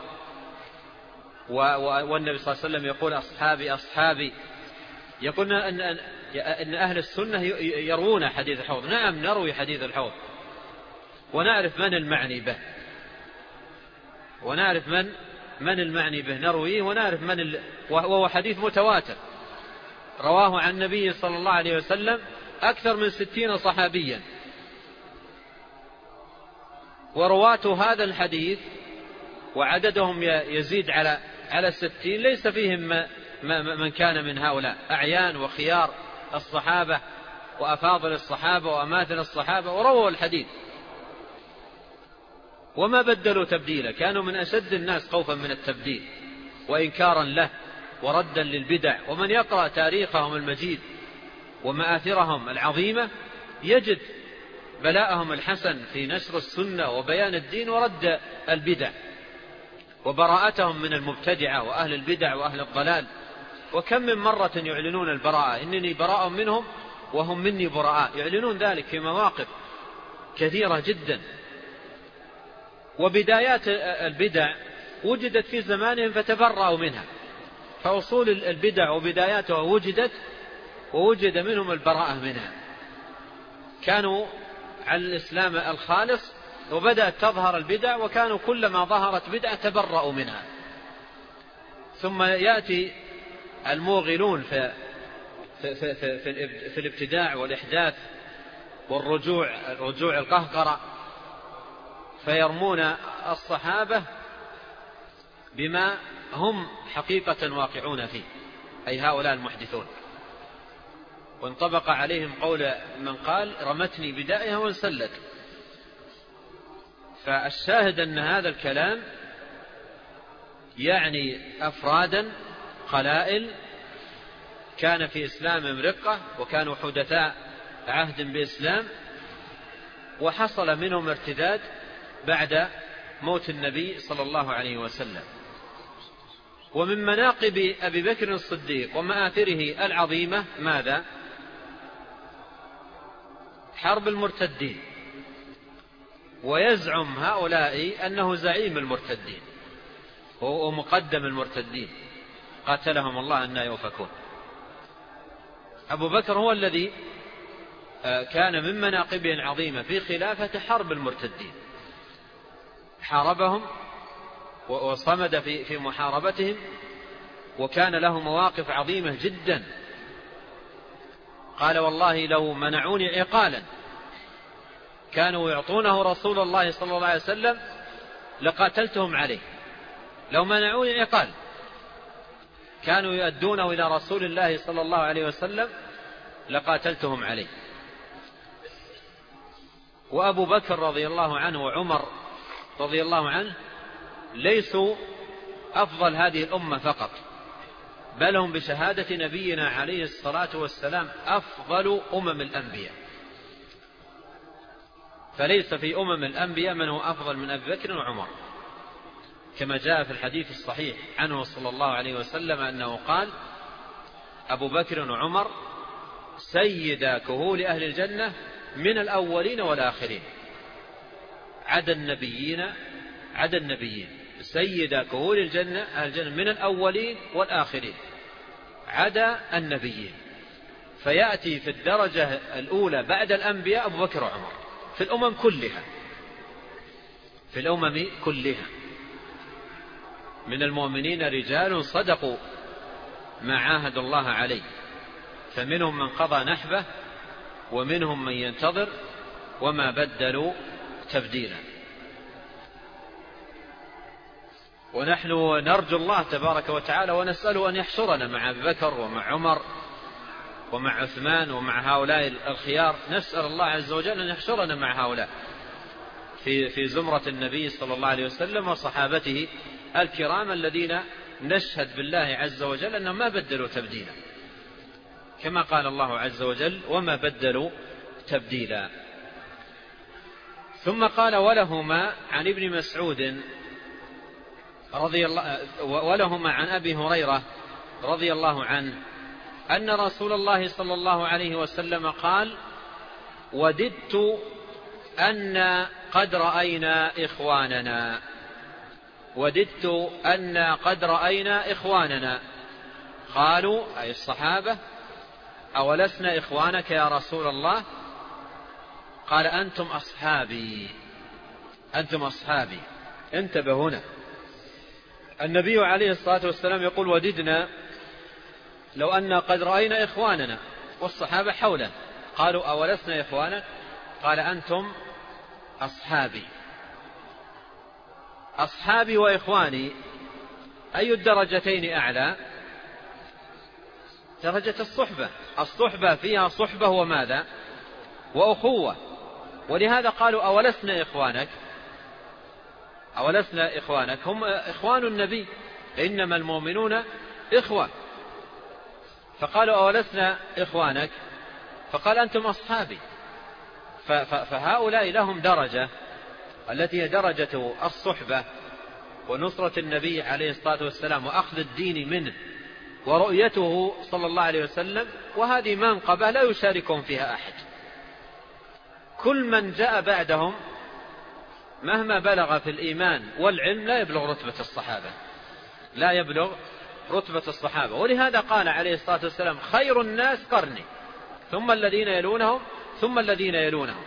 والنبي صلى الله عليه وسلم يقول: أصحابي أصحابي. يقولون أن أن أهل السنة يروون حديث الحوض. نعم، نروي حديث الحوض ونعرف من المعني به، ونعرف من من المعني به نرويه، ونعرف من ال... وهو حديث متواتر رواه عن النبي صلى الله عليه وسلم أكثر من ستين صحابيا، ورواة هذا الحديث وعددهم يزيد على على الستين ليس فيهم من كان من هؤلاء أعيان وخيار الصحابة وأفاضل الصحابة وأماثل الصحابة، ورووا الحديث وما بدلوا تبديلا. كانوا من أشد الناس خوفا من التبديل وإنكارا له وردا للبدع. ومن يقرأ تاريخهم المجيد ومآثرهم العظيمة يجد بلاءهم الحسن في نشر السنة وبيان الدين ورد البدع، وبراءتهم من المبتدعة وأهل البدع وأهل الضلال. وكم من مرة يعلنون البراءة: إنني براء منهم وهم مني براء. يعلنون ذلك في مواقف كثيرة جدا. وبدايات البدع وجدت في زمانهم فتبرأوا منها، فأصول البدع وبداياتها وجدت ووجد منهم البراءة منها، كانوا على الإسلام الخالص وبدأت تظهر البدع، وكانوا كلما ظهرت بدعة تبرأوا منها. ثم يأتي الموغلون في, في, في, في, في, في الابتداع والإحداث والرجوع الرجوع القهقرة، فيرمون الصحابة بما هم حقيقة واقعون فيه، أي هؤلاء المحدثون. وانطبق عليهم قول من قال رمتني بدائها وانسلت. فالشاهد أن هذا الكلام يعني أفرادا قلائل كان في إسلام رقة، وكانوا حدثاء عهد بإسلام، وحصل منهم ارتداد بعد موت النبي صلى الله عليه وسلم. ومن مناقب أبي بكر الصديق ومآثره العظيمة ماذا؟ حرب المرتدين. ويزعم هؤلاء أنه زعيم المرتدين ومقدم المرتدين، قاتلهم الله أن يؤفكون. أبو بكر هو الذي كان من مناقبه العظيمة في خلافة حرب المرتدين، حاربهم وصمد في في محاربتهم، وكان له مواقف عظيمة جدا. قال والله لو منعوني عقالا كانوا يعطونه رسول الله صلى الله عليه وسلم لقاتلتهم عليه. لو منعوني عقال كانوا يؤدونه إلى رسول الله صلى الله عليه وسلم لقاتلتهم عليه. وأبو بكر رضي الله عنه وعمر رضي الله عنه ليسوا أفضل هذه الأمة فقط، بل هم بشهادة نبينا عليه الصلاة والسلام أفضل أمم الأنبياء. فليس في أمم الأنبياء من هو أفضل من أبي بكر وعمر، كما جاء في الحديث الصحيح عنه صلى الله عليه وسلم أنه قال أبو بكر وعمر سيدا كهول أهل الجنة من الأولين والآخرين. عدا النبيين عدا النبيين سيدا كهول الجنة أهل الجنة من الأولين والآخرين عدا النبيين. فيأتي في الدرجة الأولى بعد الأنبياء أبو بكر وعمر في الأمم كلها في الأمم كلها من المؤمنين رجال صدقوا ما عاهدوا الله عليه، فمنهم من قضى نحبه ومنهم من ينتظر وما بدلوا تبديلا. ونحن نرجو الله تبارك وتعالى ونسأله أن يحشرنا مع أبي بكر ومع عمر ومع عثمان ومع هؤلاء الخيار. نسأل الله عز وجل أن يحشرنا مع هؤلاء في في زمرة النبي صلى الله عليه وسلم وصحابته الكرام الذين نشهد بالله عز وجل أنهم ما بدلوا تبديلا، كما قال الله عز وجل وما بدلوا تبديلا. ثم قال ولهما عن ابن مسعود رضي الله ولهما عن أبي هريرة رضي الله عنه أن رسول الله صلى الله عليه وسلم قال وددت أن قد رأينا إخواننا وددت أن قد رأينا إخواننا قالوا أي الصحابة أولسنا إخوانك يا رسول الله؟ قال أنتم أصحابي أنتم أصحابي. انتبه هنا، النبي عليه الصلاة والسلام يقول وددنا لو أن قد رأينا إخواننا، والصحابة حوله قالوا أولسنا إخوانك؟ قال أنتم أصحابي. أصحابي وإخواني أي الدرجتين أعلى؟ درجة الصحبة. الصحبة فيها صحبة وماذا؟ وأخوة. ولهذا قالوا أولسنا إخوانك؟ أولسنا إخوانك هم إخوان النبي، إنما المؤمنون إخوة. فقالوا أولسنا إخوانك؟ فقال أنتم أصحابي. فهؤلاء لهم درجة التي هي درجة الصحبة ونصرة النبي عليه الصلاة والسلام وأخذ الدين منه ورؤيته صلى الله عليه وسلم، وهذه منقبة لا يشاركهم فيها أحد. كل من جاء بعدهم مهما بلغ في الإيمان والعلم لا يبلغ رتبة الصحابة، لا يبلغ رتبة الصحابة. ولهذا قال عليه الصلاة والسلام خير الناس قرني ثم الذين يلونهم ثم الذين يلونهم،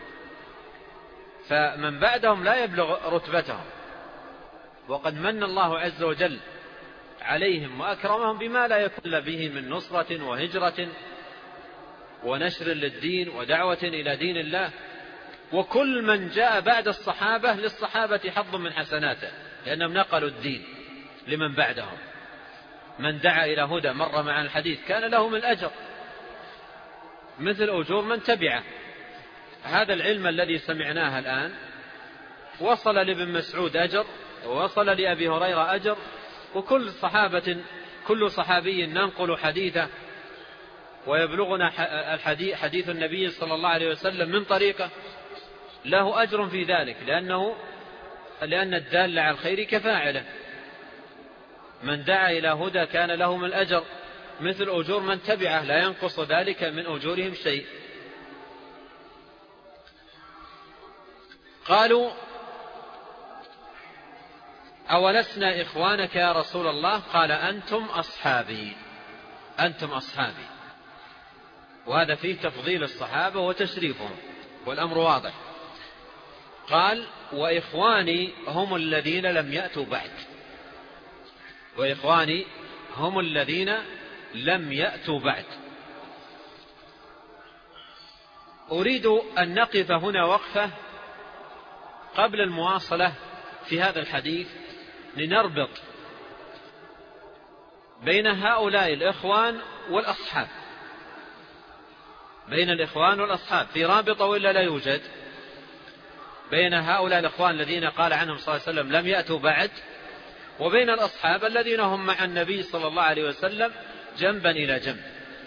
فمن بعدهم لا يبلغ رتبتهم. وقد من الله عز وجل عليهم وأكرمهم بما لا يكون به من نصرة وهجرة ونشر للدين ودعوة إلى دين الله. وكل من جاء بعد الصحابة للصحابة حظ من حسناته، لأنهم نقلوا الدين لمن بعدهم. من دعا إلى هدى مر مع الحديث كان له من الأجر مثل أجور من تبعه. هذا العلم الذي سمعناه الآن وصل لابن مسعود أجر، ووصل لأبي هريرة أجر، وكل صحابة كل صحابي ننقل حديثه ويبلغنا الحديث حديث النبي صلى الله عليه وسلم من طريقه له أجر في ذلك، لأنه لأن الدال على الخير كفاعله. من دعا إلى هدى كان له من الأجر مثل أجور من تبعه، لا ينقص ذلك من أجورهم شيء. قالوا أولسنا إخوانك يا رسول الله؟ قال أنتم أصحابي، أنتم أصحابي. وهذا فيه تفضيل الصحابة وتشريفهم، والأمر واضح. قال وإخواني هم الذين لم يأتوا بعد، وإخواني هم الذين لم يأتوا بعد. أريد أن نقف هنا وقفة قبل المواصلة في هذا الحديث لنربط بين هؤلاء الإخوان والأصحاب، بين الإخوان والأصحاب في رابطة وإلا لا يوجد؟ بين هؤلاء الإخوان الذين قال عنهم صلى الله عليه وسلم لم يأتوا بعد، وبين الأصحاب الذين هم مع النبي صلى الله عليه وسلم جنبا إلى جنب.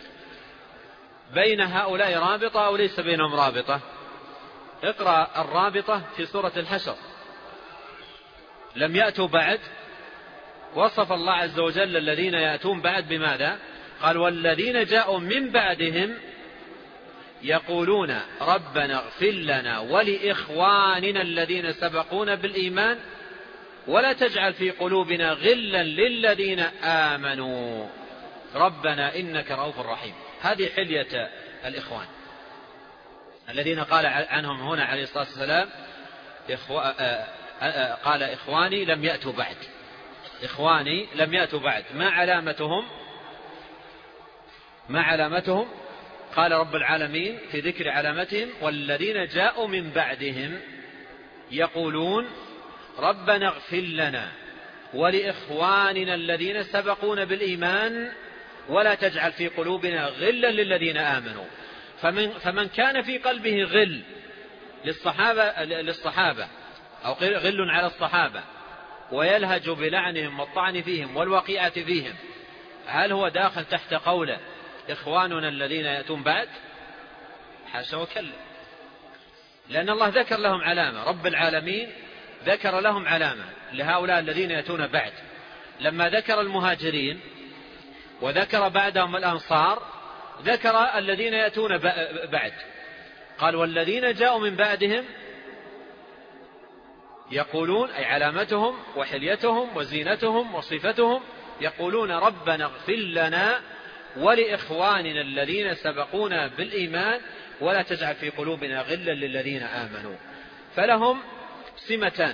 بين هؤلاء رابطة أو ليس بينهم رابطة؟ اقرأ الرابطة في سورة الحشر. لم يأتوا بعد، وصف الله عز وجل الذين يأتون بعد بماذا؟ قال والذين جاءوا من بعدهم يقولون ربنا اغفر لنا ولإخواننا الذين سبقونا بالإيمان ولا تجعل في قلوبنا غلا للذين آمنوا ربنا إنك رؤوف رحيم. هذه حلية الإخوان الذين قال عنهم هنا عليه الصلاة والسلام إخو... قال إخواني لم يأتوا بعد، إخواني لم يأتوا بعد. ما علامتهم؟ ما علامتهم؟ قال رب العالمين في ذكر علامتهم والذين جاءوا من بعدهم يقولون ربنا اغفر لنا ولإخواننا الذين سبقونا بالإيمان ولا تجعل في قلوبنا غلا للذين آمنوا. فمن, فمن كان في قلبه غل للصحابة, للصحابة أو غل على الصحابة ويلهج بلعنهم والطعن فيهم والوقيعة فيهم، هل هو داخل تحت قوله إخواننا الذين يأتون بعد؟ حاشا وكلا، لأن الله ذكر لهم علامة، رب العالمين ذكر لهم علامة لهؤلاء الذين يأتون بعد. لما ذكر المهاجرين وذكر بعدهم الأنصار ذكر الذين يأتون بعد، قال والذين جاءوا من بعدهم يقولون، أي علامتهم وحليتهم وزينتهم وصفتهم، يقولون ربنا اغفر لنا ولإخواننا الذين سبقونا بالإيمان ولا تجعل في قلوبنا غلا للذين آمنوا. فلهم سمتان،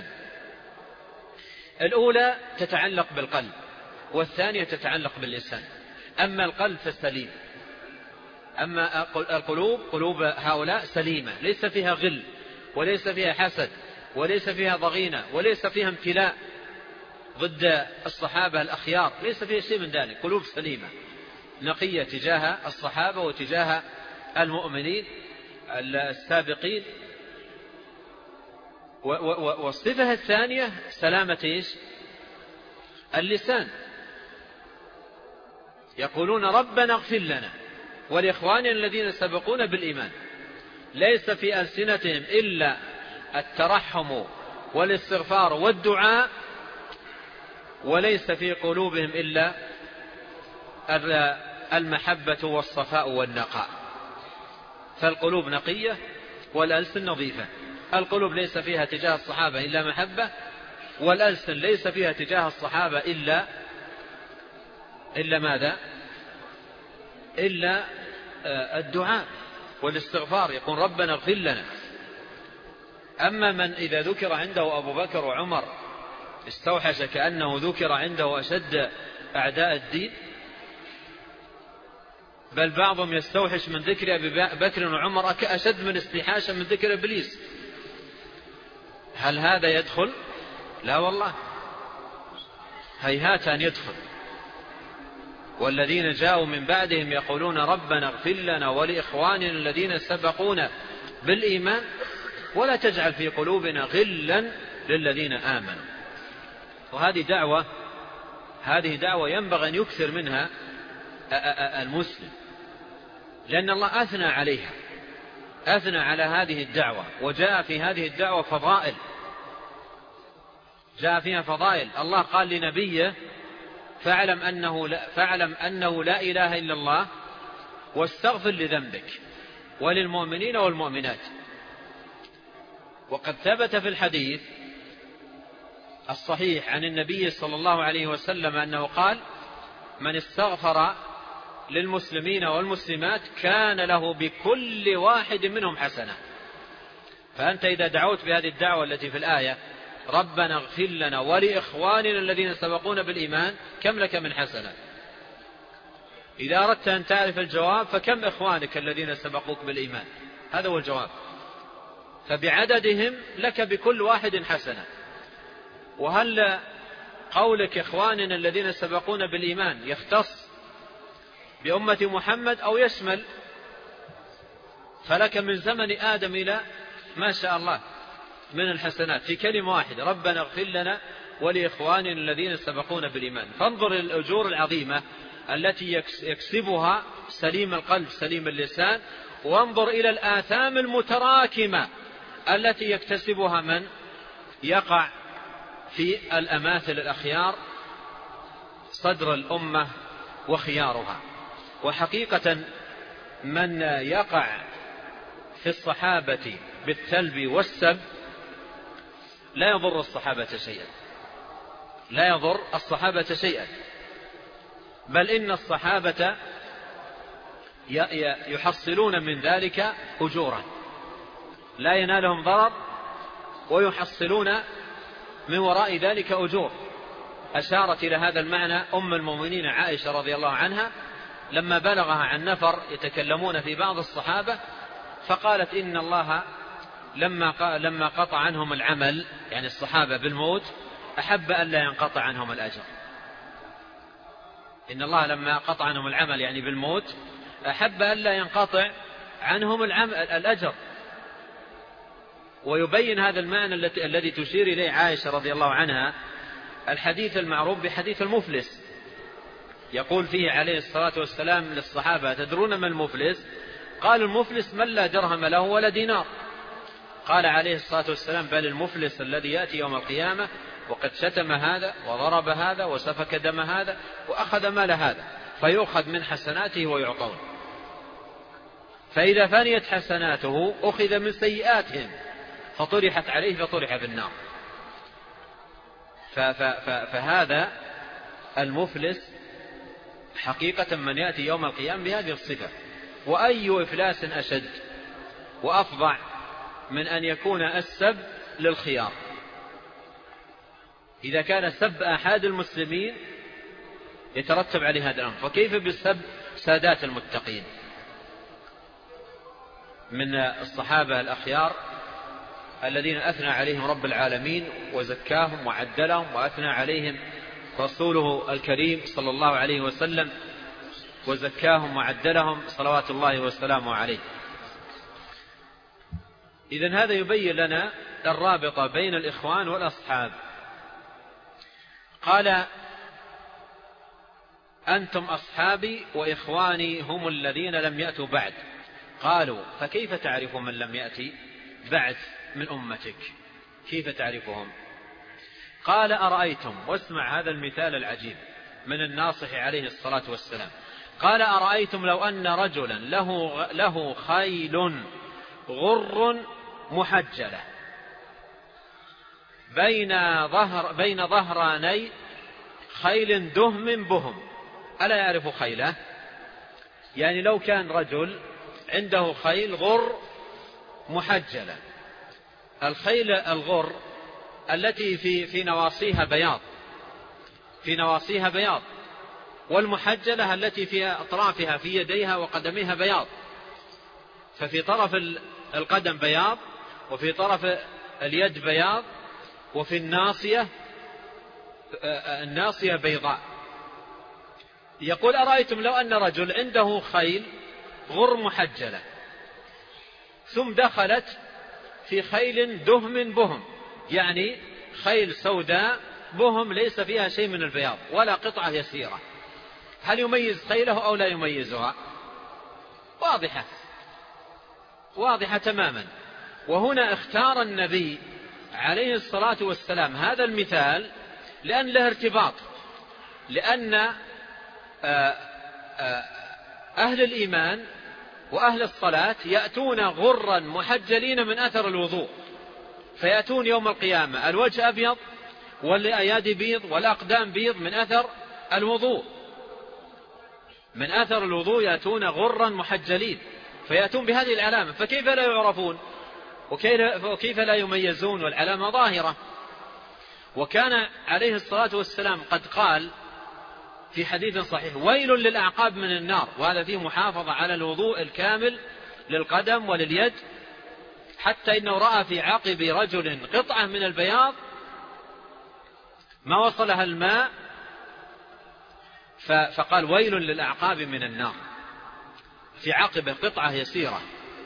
الأولى تتعلق بالقلب والثانية تتعلق باللسان. أما القلب فالسليم، أما القلوب قلوب هؤلاء سليمة ليس فيها غل وليس فيها حسد وليس فيها ضغينة وليس فيها امتلاء ضد الصحابة الأخيار، ليس فيها شيء من ذلك. قلوب سليمة نقية تجاه الصحابة وتجاه المؤمنين السابقين. والصفة الثانية سلامة إيش؟ اللسان. يقولون ربنا اغفر لنا ولإخواننا الذين سبقونا بالإيمان، ليس في ألسنتهم إلا الترحم والاستغفار والدعاء، وليس في قلوبهم إلا المحبة والصفاء والنقاء. فالقلوب نقية والألسن نظيفة. القلوب ليس فيها تجاه الصحابة إلا محبة، والألسن ليس فيها تجاه الصحابة إلا إلا ماذا؟ إلا الدعاء والاستغفار، يقول ربنا اغفر لنا. أما من إذا ذكر عنده أبو بكر وعمر استوحش كأنه ذكر عنده أشد أعداء الدين، بل بعضهم يستوحش من ذكر أبي بكر وعمر أشد من استيحاشا من ذكر إبليس. هل هذا يدخل؟ لا والله، هيهات أن يدخل. والذين جاءوا من بعدهم يقولون ربنا اغفر لنا ولإخواننا الذين سبقونا بالإيمان ولا تجعل في قلوبنا غلا للذين آمنوا. وهذه دعوة هذه دعوة ينبغي أن يكثر منها المسلم، لأن الله أثنى عليها، أثنى على هذه الدعوة، وجاء في هذه الدعوة فضائل، جاء فيها فضائل. الله قال لنبيه فاعلم أنه لا, فاعلم أنه لا إله إلا الله واستغفر لذنبك وللمؤمنين والمؤمنات. وقد ثبت في الحديث الصحيح عن النبي صلى الله عليه وسلم أنه قال من استغفر للمسلمين والمسلمات كان له بكل واحد منهم حسنة. فأنت إذا دعوت بهذه الدعوة التي في الآية ربنا اغفر لنا ولإخواننا الذين سبقونا بالإيمان كم لك من حسنة؟ إذا أردت أن تعرف الجواب فكم إخوانك الذين سبقوك بالإيمان؟ هذا هو الجواب. فبعددهم لك بكل واحد حسنة. وهل قولك إخواننا الذين سبقونا بالإيمان يختص بأمة محمد أو يشمل؟ فلك من زمن آدم إلى ما شاء الله من الحسنات في كلمة واحدة، ربنا اغفر لنا ولإخواننا الذين سبقونا بالإيمان. فانظر الأجور العظيمة التي يكسبها سليم القلب سليم اللسان، وانظر إلى الآثام المتراكمة التي يكتسبها من يقع في الأماثل الأخيار صدر الأمة وخيارها. وحقيقة من يقع في الصحابة بالثلب والسب لا يضر الصحابة شيئا، لا يضر الصحابة شيئا، بل إن الصحابة يحصلون من ذلك أجورا لا ينالهم ضرر، ويحصلون من وراء ذلك أجور. أشارت إلى هذا المعنى أم المؤمنين عائشة رضي الله عنها لما بلغها عن نفر يتكلمون في بعض الصحابة، فقالت إن الله لما لما قطع عنهم العمل، يعني الصحابة بالموت، أحب أن لا ينقطع عنهم الأجر. إن الله لما قطع عنهم العمل يعني بالموت أحب أن لا ينقطع عنهم العمل الأجر. ويبين هذا المعنى الذي تشير إليه عائشة رضي الله عنها الحديث المعروف بحديث المفلس، يقول فيه عليه الصلاة والسلام للصحابة تدرون ما المفلس؟ قال المفلس من لا درهم له ولا دينار. قال عليه الصلاة والسلام بل المفلس الذي يأتي يوم القيامة وقد شتم هذا وضرب هذا وسفك دم هذا وأخذ مال هذا، فيؤخذ من حسناته ويعطون، فإذا فنيت حسناته أخذ من سيئاتهم فطرحت عليه فطرح في النار. فهذا المفلس حقيقة من يأتي يوم القيامة بهذه الصفة. وأي إفلاس أشد وأفظع من أن يكون السب للخيار؟ إذا كان سب أحد المسلمين يترتب عليه هذا الأمر، فكيف بالسب سادات المتقين من الصحابة الأخيار الذين أثنى عليهم رب العالمين وزكاهم وعدلهم، وأثنى عليهم رسوله الكريم صلى الله عليه وسلم وزكاهم وعدلهم صلوات الله وسلامه عليه. إذن هذا يبين لنا الرابطة بين الإخوان والأصحاب. قال أنتم أصحابي وإخواني هم الذين لم يأتوا بعد. قالوا فكيف تعرف من لم يأتي بعد من أمتك؟ كيف تعرفهم؟ قال أرأيتم، واسمع هذا المثال العجيب من الناصح عليه الصلاة والسلام. قال أرأيتم لو أن رجلا له, له خيل غر محجلة بين ظهر بين ظهراني خيل دهم بهم ألا يعرف خيله؟ يعني لو كان رجل عنده خيل غر محجلة، الخيل الغر التي في في نواصيها بياض في نواصيها بياض والمحجلة التي في أطرافها في يديها وقدميها بياض، ففي طرف القدم بياض وفي طرف اليد بياض وفي الناصية الناصية بيضاء. يقول أرأيتم لو أن رجل عنده خيل غر محجلة ثم دخلت في خيل دهم بهم، يعني خيل سوداء بهم ليس فيها شيء من البياض ولا قطعة يسيرة، هل يميز خيله أو لا يميزها؟ واضحة واضحة تماما. وهنا اختار النبي عليه الصلاة والسلام هذا المثال لأن له ارتباط، لأن أهل الإيمان وأهل الصلاة يأتون غرا محجلين من أثر الوضوء، فيأتون يوم القيامة الوجه أبيض والأيادي بيض والأقدام بيض من أثر الوضوء، من أثر الوضوء يأتون غرا محجلين، فيأتون بهذه العلامة، فكيف لا يعرفون وكيف لا يميزون والعلامة ظاهرة؟ وكان عليه الصلاة والسلام قد قال في حديث صحيح ويل للأعقاب من النار، وهذا فيه محافظة على الوضوء الكامل للقدم ولليد، حتى إنه رأى في عقب رجل قطعة من البياض ما وصلها الماء فقال ويل للأعقاب من النار، في عقبه قطعة يسيرة.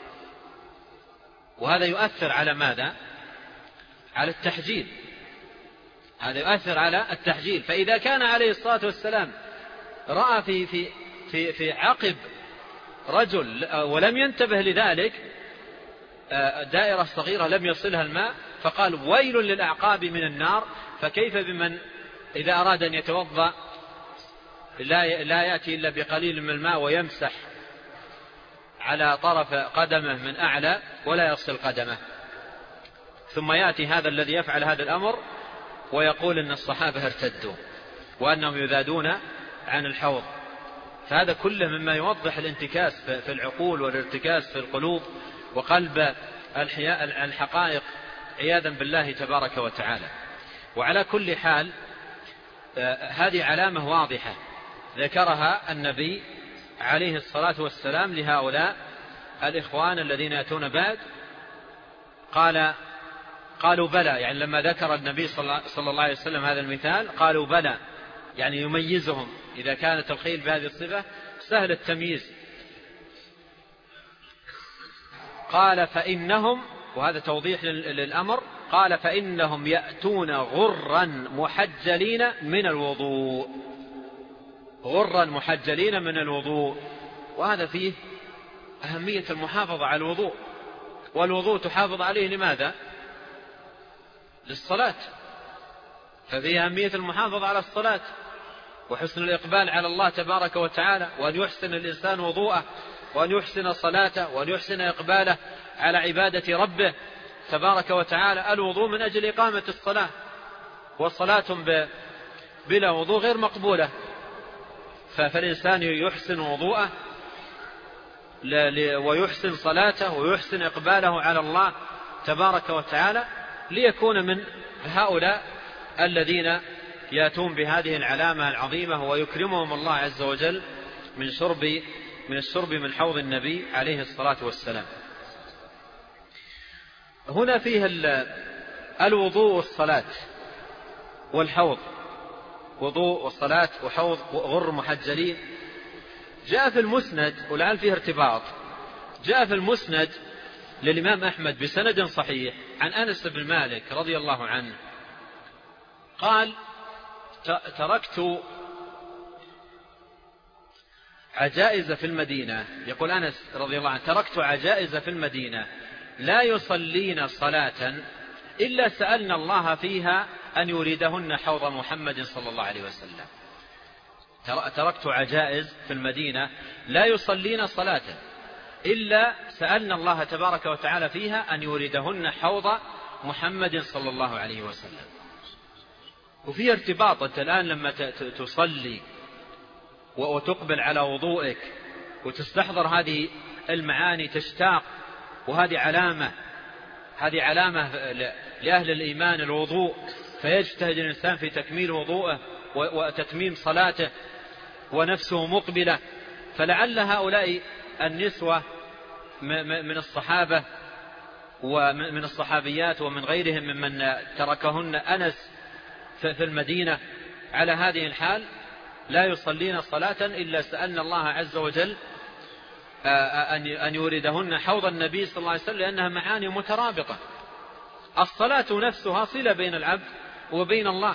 وهذا يؤثر على ماذا؟ على التحجيل، هذا يؤثر على التحجيل. فإذا كان عليه الصلاة والسلام رأى في, في, في, في عقب رجل ولم ينتبه لذلك دائرة صغيرة لم يصلها الماء فقال ويل للأعقاب من النار، فكيف بمن إذا أراد أن يتوضأ لا, لا يأتي إلا بقليل من الماء ويمسح على طرف قدمه من أعلى ولا يغسل قدمه، ثم يأتي هذا الذي يفعل هذا الأمر ويقول إن الصحابة ارتدوا وأنهم يذادون عن الحوض. فهذا كله مما يوضح الانتكاس في العقول والارتكاس في القلوب وقلب الحقائق عياذا بالله تبارك وتعالى. وعلى كل حال هذه علامة واضحة ذكرها النبي عليه الصلاة والسلام لهؤلاء الإخوان الذين يأتون بعد. قال قالوا بلى، يعني لما ذكر النبي صلى الله عليه وسلم هذا المثال قالوا بلى، يعني يميزهم إذا كانت الخيل بهذه الصفة سهل التمييز. قال فإنهم، وهذا توضيح للأمر، قال فإنهم يأتون غرا محجلين من الوضوء، غرا محجلين من الوضوء. وهذا فيه أهمية المحافظة على الوضوء، والوضوء تحافظ عليه لماذا؟ للصلاة، ففيه أهمية المحافظة على الصلاة وحسن الإقبال على الله تبارك وتعالى، وأن يحسن الإنسان وضوءه وأن يحسن صلاته وأن يحسن إقباله على عبادة ربه تبارك وتعالى. الوضوء من أجل إقامة الصلاة، والصلاة بلا وضوء غير مقبولة، فالإنسان يحسن وضوءه ويحسن صلاته ويحسن إقباله على الله تبارك وتعالى ليكون من هؤلاء الذين يأتون بهذه العلامة العظيمة ويكرمهم الله عز وجل من شرب من الشرب من حوض النبي عليه الصلاة والسلام. هنا فيه الوضوء والصلاة والحوض، وضوء والصلاة وحوض غر محجلين. جاء في المسند، ولعل فيه ارتباط، جاء في المسند للإمام أحمد بسند صحيح عن أنس بن مالك رضي الله عنه قال تركت عجائز في المدينة، يقول أنس رضي الله عنه تركت عجائز في المدينة لا يصلين صلاة إلا سألنا الله فيها أن يريدهن حوض محمد صلى الله عليه وسلم. تركت عجائز في المدينة لا يصلين صلاة إلا سألنا الله تبارك وتعالى فيها أن يريدهن حوض محمد صلى الله عليه وسلم. وفي ارتباط، أنت الآن لما تصلي وتقبل على وضوئك وتستحضر هذه المعاني تشتاق، وهذه علامة هذه علامة لأهل الإيمان الوضوء، فيجتهد الإنسان في تكميل وضوءه وتتميم صلاته ونفسه مقبلة. فلعل هؤلاء النسوة من الصحابة ومن الصحابيات ومن غيرهم ممن تركهن أنس في المدينة على هذه الحال لا يصلين صلاة إلا سألنا الله عز وجل أن يوردهن حوض النبي صلى الله عليه وسلم، لأنها معاني مترابطة. الصلاة نفسها صلة بين العبد وبين الله،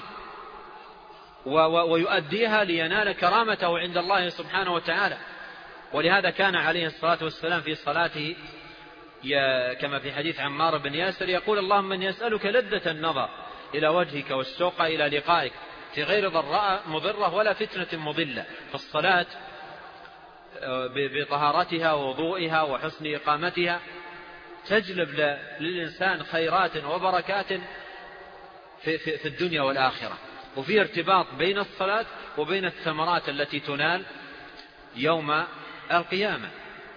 ويؤديها لينال كرامته عند الله سبحانه وتعالى. ولهذا كان عليه الصلاة والسلام في صلاته كما في حديث عمار بن ياسر يقول: اللهم من يسألك لذة النظر إلى وجهك والشوق إلى لقائك في غير ضراء مضرة ولا فتنة مضلة. فالصلاة بطهارتها ووضوئها وحسن إقامتها تجلب للإنسان خيرات وبركات في, في, في الدنيا والآخرة، وفي ارتباط بين الصلاة وبين الثمرات التي تنال يوم القيامة.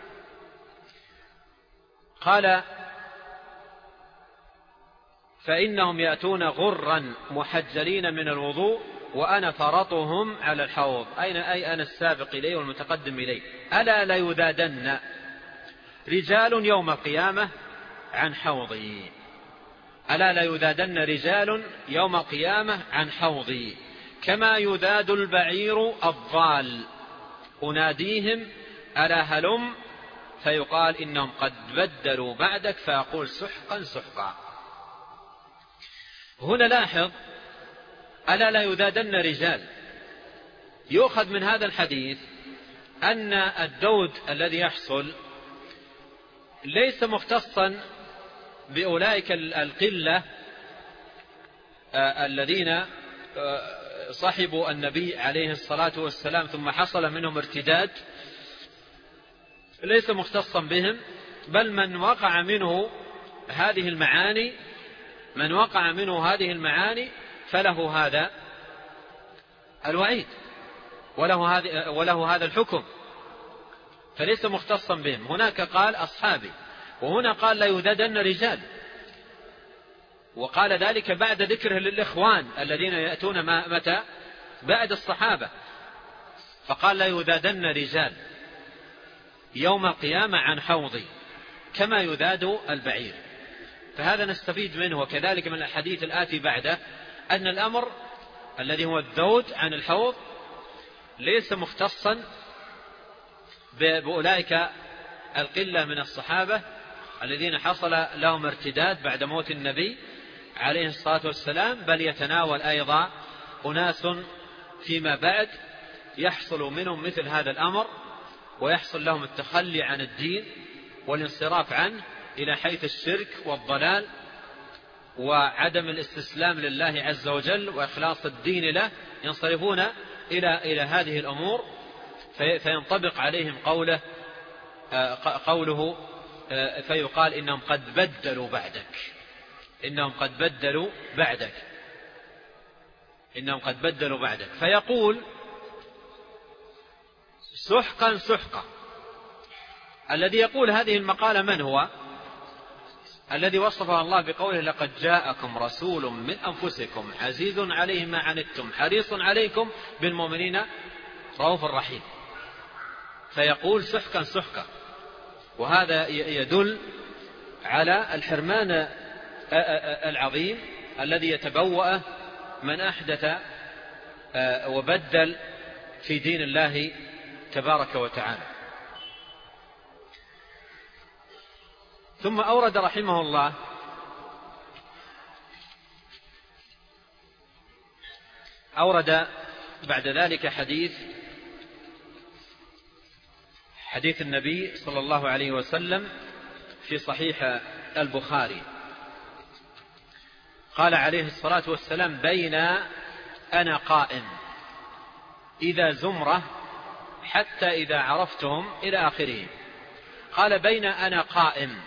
قال: فإنهم يأتون غرا محجلين من الوضوء وأنا فرطهم على الحوض. أين أي أنا السابق إليه والمتقدم إليه. ألا لا يذادن رجال يوم القيامة عن حوضي. ألا لا يذادن رجال يوم القيامة عن حوضي كما يذاد البعير الضال. أناديهم ألا هلم، فيقال إنهم قد بدلوا بعدك، فيقول سحقا سحقا. هنا لاحظ: ألا لا يذادن رجال. يؤخذ من هذا الحديث أن الدود الذي يحصل ليس مختصا بأولئك القلة الذين صحبوا النبي عليه الصلاة والسلام ثم حصل منهم ارتداد، ليس مختصا بهم، بل من وقع منه هذه المعاني من وقع منه هذه المعاني فله هذا الوعيد وله هذا, وله هذا الحكم، فليس مختصا بهم. هناك قال أصحابي، وهنا قال لا يذادن رجال، وقال ذلك بعد ذكره للإخوان الذين يأتون متى بعد الصحابة، فقال لا يذادن رجال يوم القيامة عن حوضي كما يذاد البعير. فهذا نستفيد منه، وكذلك من الحديث الآتي بعده أن الأمر الذي هو الذود عن الحوض ليس مختصا بأولئك القلة من الصحابة الذين حصل لهم ارتداد بعد موت النبي عليه الصلاة والسلام، بل يتناول أيضا أناس فيما بعد يحصل منهم مثل هذا الأمر، ويحصل لهم التخلي عن الدين والانصراف عنه إلى حيث الشرك والضلال وعدم الاستسلام لله عز وجل وإخلاص الدين له، ينصرفون إلى إلى هذه الأمور، فينطبق عليهم قوله قوله فيقال إنهم قد بدلوا بعدك إنهم قد بدلوا بعدك إنهم قد بدلوا بعدك فيقول سحقا سحقا. الذي يقول هذه المقالة من هو؟ الذي وصفه الله بقوله لقد جاءكم رسول من أنفسكم عزيز عليه ما عنتم حريص عليكم بالمؤمنين رؤوف رحيم. فيقول سحقا سحقا، وهذا يدل على الحرمان العظيم الذي يتبوأ من أحدث وبدل في دين الله تبارك وتعالى. ثم أورد رحمه الله أورد بعد ذلك حديث حديث النبي صلى الله عليه وسلم في صحيح البخاري. قال عليه الصلاة والسلام بين أنا قائم إذا زمرة حتى إذا عرفتهم إلى آخره. قال بين أنا قائم.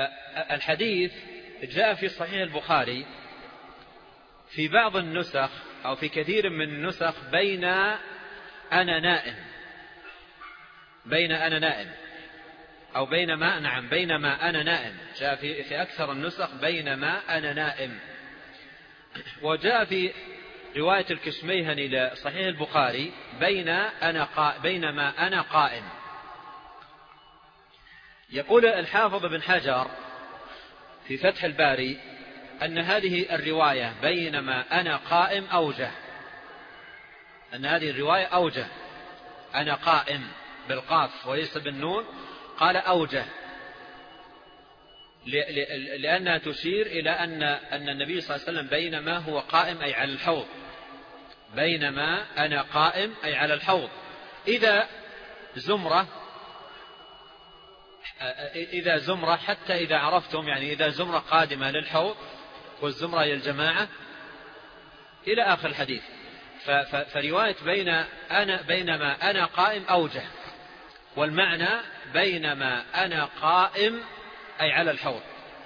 الحديث جاء في صحيح البخاري في بعض النسخ أو في كثير من النسخ بين أنا نائم، بين أنا نائم أو بينما، نعم بينما أنا نائم، جاء في, في أكثر النسخ بينما أنا نائم. وجاء في رواية الكشميهني لصحيح البخاري بين أنا قا بينما أنا قائم. يقول الحافظ بن حجر في فتح الباري أن هذه الرواية بينما أنا قائم أوجه، أن هذه الرواية أوجه، أنا قائم بالقاف وليس بالنون، قال أوجه لأنها تشير إلى أن أن النبي صلى الله عليه وسلم بينما هو قائم أي على الحوض، بينما أنا قائم أي على الحوض. إذا زمرة إذا زمرة حتى إذا عرفتم، يعني إذا زمرة قادمة للحوض والزمرة هي الجماعة إلى آخر الحديث. فرواية بين أنا بينما أنا قائم أوجه، والمعنى بينما أنا قائم أي على الحوض.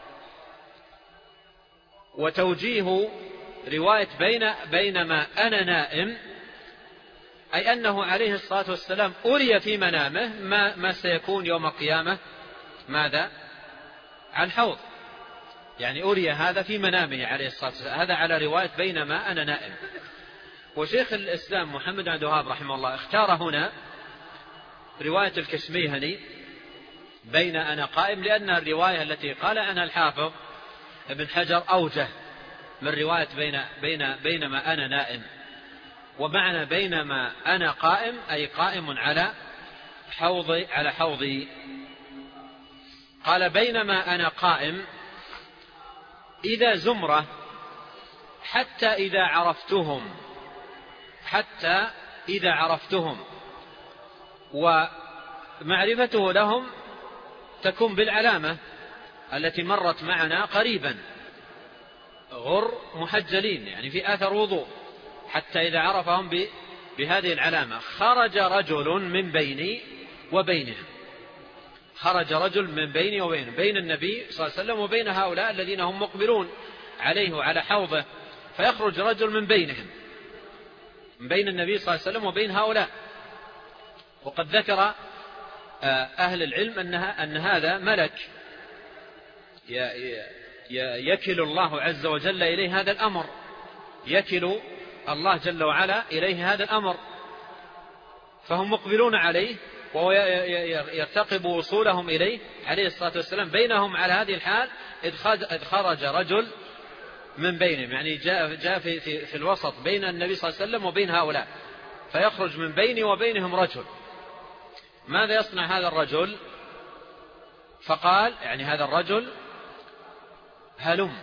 وتوجيه رواية بين بينما أنا نائم أي أنه عليه الصلاة والسلام أري في منامه ما, ما سيكون يوم القيامة، ماذا؟ عن الحوض، يعني أري هذا في منامه عليه الصلاة والسلام. هذا على رواية بينما أنا نائم. وشيخ الإسلام محمد بن عبد الوهاب رحمه الله اختار هنا رواية الكشميهني بين أنا قائم، لأن الرواية التي قال عنها الحافظ ابن حجر أوجه من رواية بين بين بينما أنا نائم. ومعنى بينما أنا قائم أي قائم على حوضي على حوضي. قال بينما أنا قائم إذا زمرة حتى إذا عرفتهم، حتى إذا عرفتهم، ومعرفته لهم تكون بالعلامة التي مرت معنا قريبا، غر محجلين يعني في أثر وضوء، حتى إذا عرفهم بهذه العلامة خرج رجل من بيني وبينهم، خرج رجل من بيني وبينهم، بين النبي صلى الله عليه وسلم وبين هؤلاء الذين هم مقبلون عليه وعلى حوضه، فيخرج رجل من بينهم، من بين النبي صلى الله عليه وسلم وبين هؤلاء. وقد ذكر أهل العلم أنها أن هذا ملك يكل الله عز وجل إليه هذا الأمر، يكل الله جل وعلا إليه هذا الأمر، فهم مقبلون عليه وهو يرتقب وصولهم إليه عليه الصلاة والسلام. بينهم على هذه الحال إذ خرج رجل من بينهم، يعني جاء, جاء في, في, في الوسط بين النبي صلى الله عليه وسلم وبين هؤلاء، فيخرج من بيني وبينهم رجل. ماذا يصنع هذا الرجل؟ فقال يعني هذا الرجل هلم.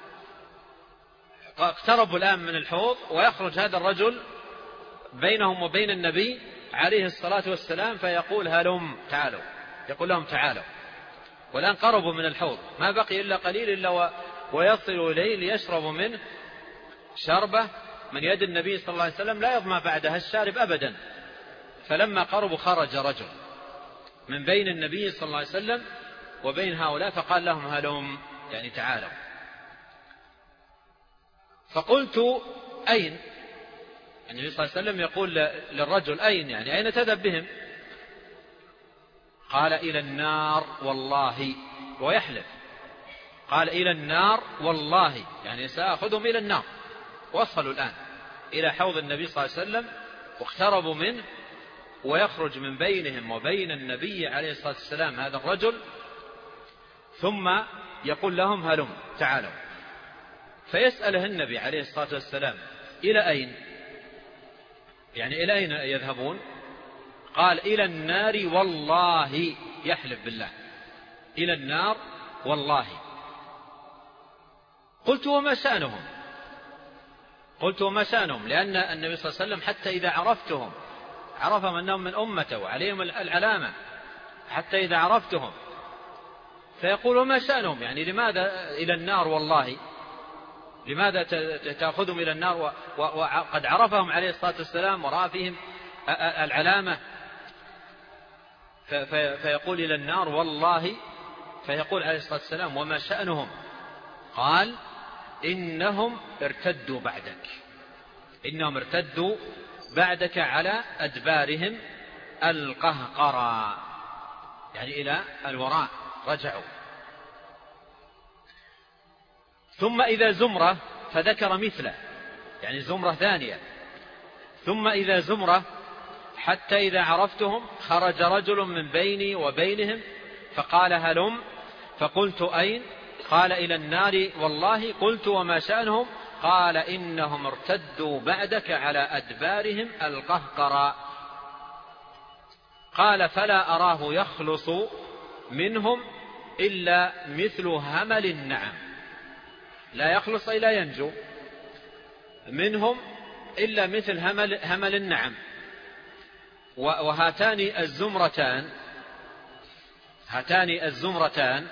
اقتربوا الآن من الحوض ويخرج هذا الرجل بينهم وبين النبي عليه الصلاة والسلام، فيقول هلم تعالوا، يقول لهم تعالوا. والآن قربوا من الحوض، ما بقي إلا قليل إلا ويصلوا إليه ليشربوا منه شربة من يد النبي صلى الله عليه وسلم لا يظمأ بعدها الشارب أبدا. فلما قربوا خرج رجل من بين النبي صلى الله عليه وسلم وبين هؤلاء فقال لهم هلم يعني تعالوا. فقلت أين؟ النبي صلى الله عليه وسلم يقول للرجل أين، يعني أين تذهب بهم؟ قال إلى النار والله، ويحلف، قال إلى النار والله، يعني سأخذهم إلى النار. وصلوا الآن إلى حوض النبي صلى الله عليه وسلم واقتربوا منه، ويخرج من بينهم وبين النبي عليه الصلاة والسلام هذا الرجل، ثم يقول لهم هلم تعالوا. فيسأله النبي عليه الصلاة والسلام إلى أين؟ يعني إلى أين يذهبون؟ قال إلى النار والله، يحلف بالله، إلى النار والله. قلت وما شأنهم؟ قلت وما شأنهم؟ لأن النبي صلى الله عليه وسلم حتى إذا عرفتهم، عرفهم أنهم من أمته وعليهم العلامة، حتى إذا عرفتهم فيقول وما شأنهم؟ يعني لماذا إلى النار والله؟ لماذا تأخذهم إلى النار وقد عرفهم عليه الصلاة والسلام ورأى فيهم العلامة؟ فيقول إلى النار والله. فيقول عليه الصلاة والسلام وما شأنهم؟ قال إنهم ارتدوا بعدك، إنهم ارتدوا بعدك على أدبارهم القهقرى، يعني إلى الوراء رجعوا. ثم إذا زمرة، فذكر مثله، يعني زمرة ثانية. ثم إذا زمرة حتى إذا عرفتهم خرج رجل من بيني وبينهم فقال هلم، فقلت أين؟ قال إلى النار والله. قلت وما شأنهم؟ قال إنهم ارتدوا بعدك على أدبارهم القهقرى. قال فلا أراه يخلص منهم إلا مثل همل النعم، لا يخلص أي لا ينجو منهم إلا مثل همل, همل النعم. وهاتان الزمرتان هاتان الزمرتان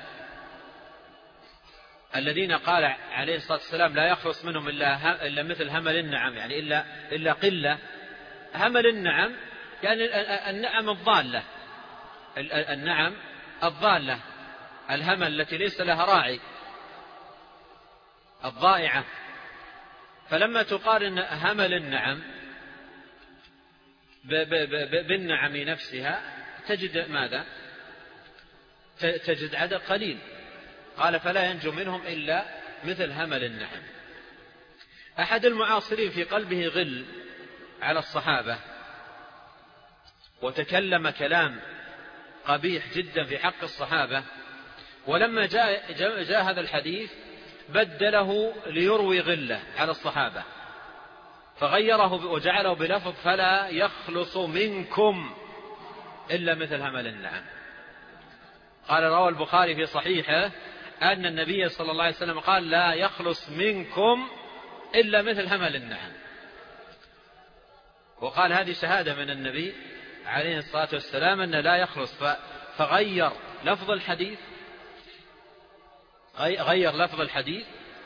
الذين قال عليه الصلاة والسلام لا يخلص منهم إلا, إلا مثل همل النعم، يعني إلا, إلا قلة. همل النعم يعني النعم الضالة، النعم الضالة، الهمل التي ليس لها راعي، الضائعة. فلما تقارن همل النعم بالنعم نفسها تجد ماذا؟ تجد عدد قليل. قال فلا ينجو منهم إلا مثل همل النعم. أحد المعاصرين في قلبه غل على الصحابة وتكلم كلام قبيح جدا في حق الصحابة، ولما جاء, جاء, جاء هذا الحديث بدله ليروي غله على الصحابة، فغيره وجعله بلفظ فلا يخلص منكم إلا مثل همل النعم. قال روى البخاري في صحيحه أن النبي صلى الله عليه وسلم قال لا يخلص منكم إلا مثل همل النعم، وقال هذه شهادة من النبي عليه الصلاة والسلام أن لا يخلص، فغير لفظ الحديث غير لفظ الحديث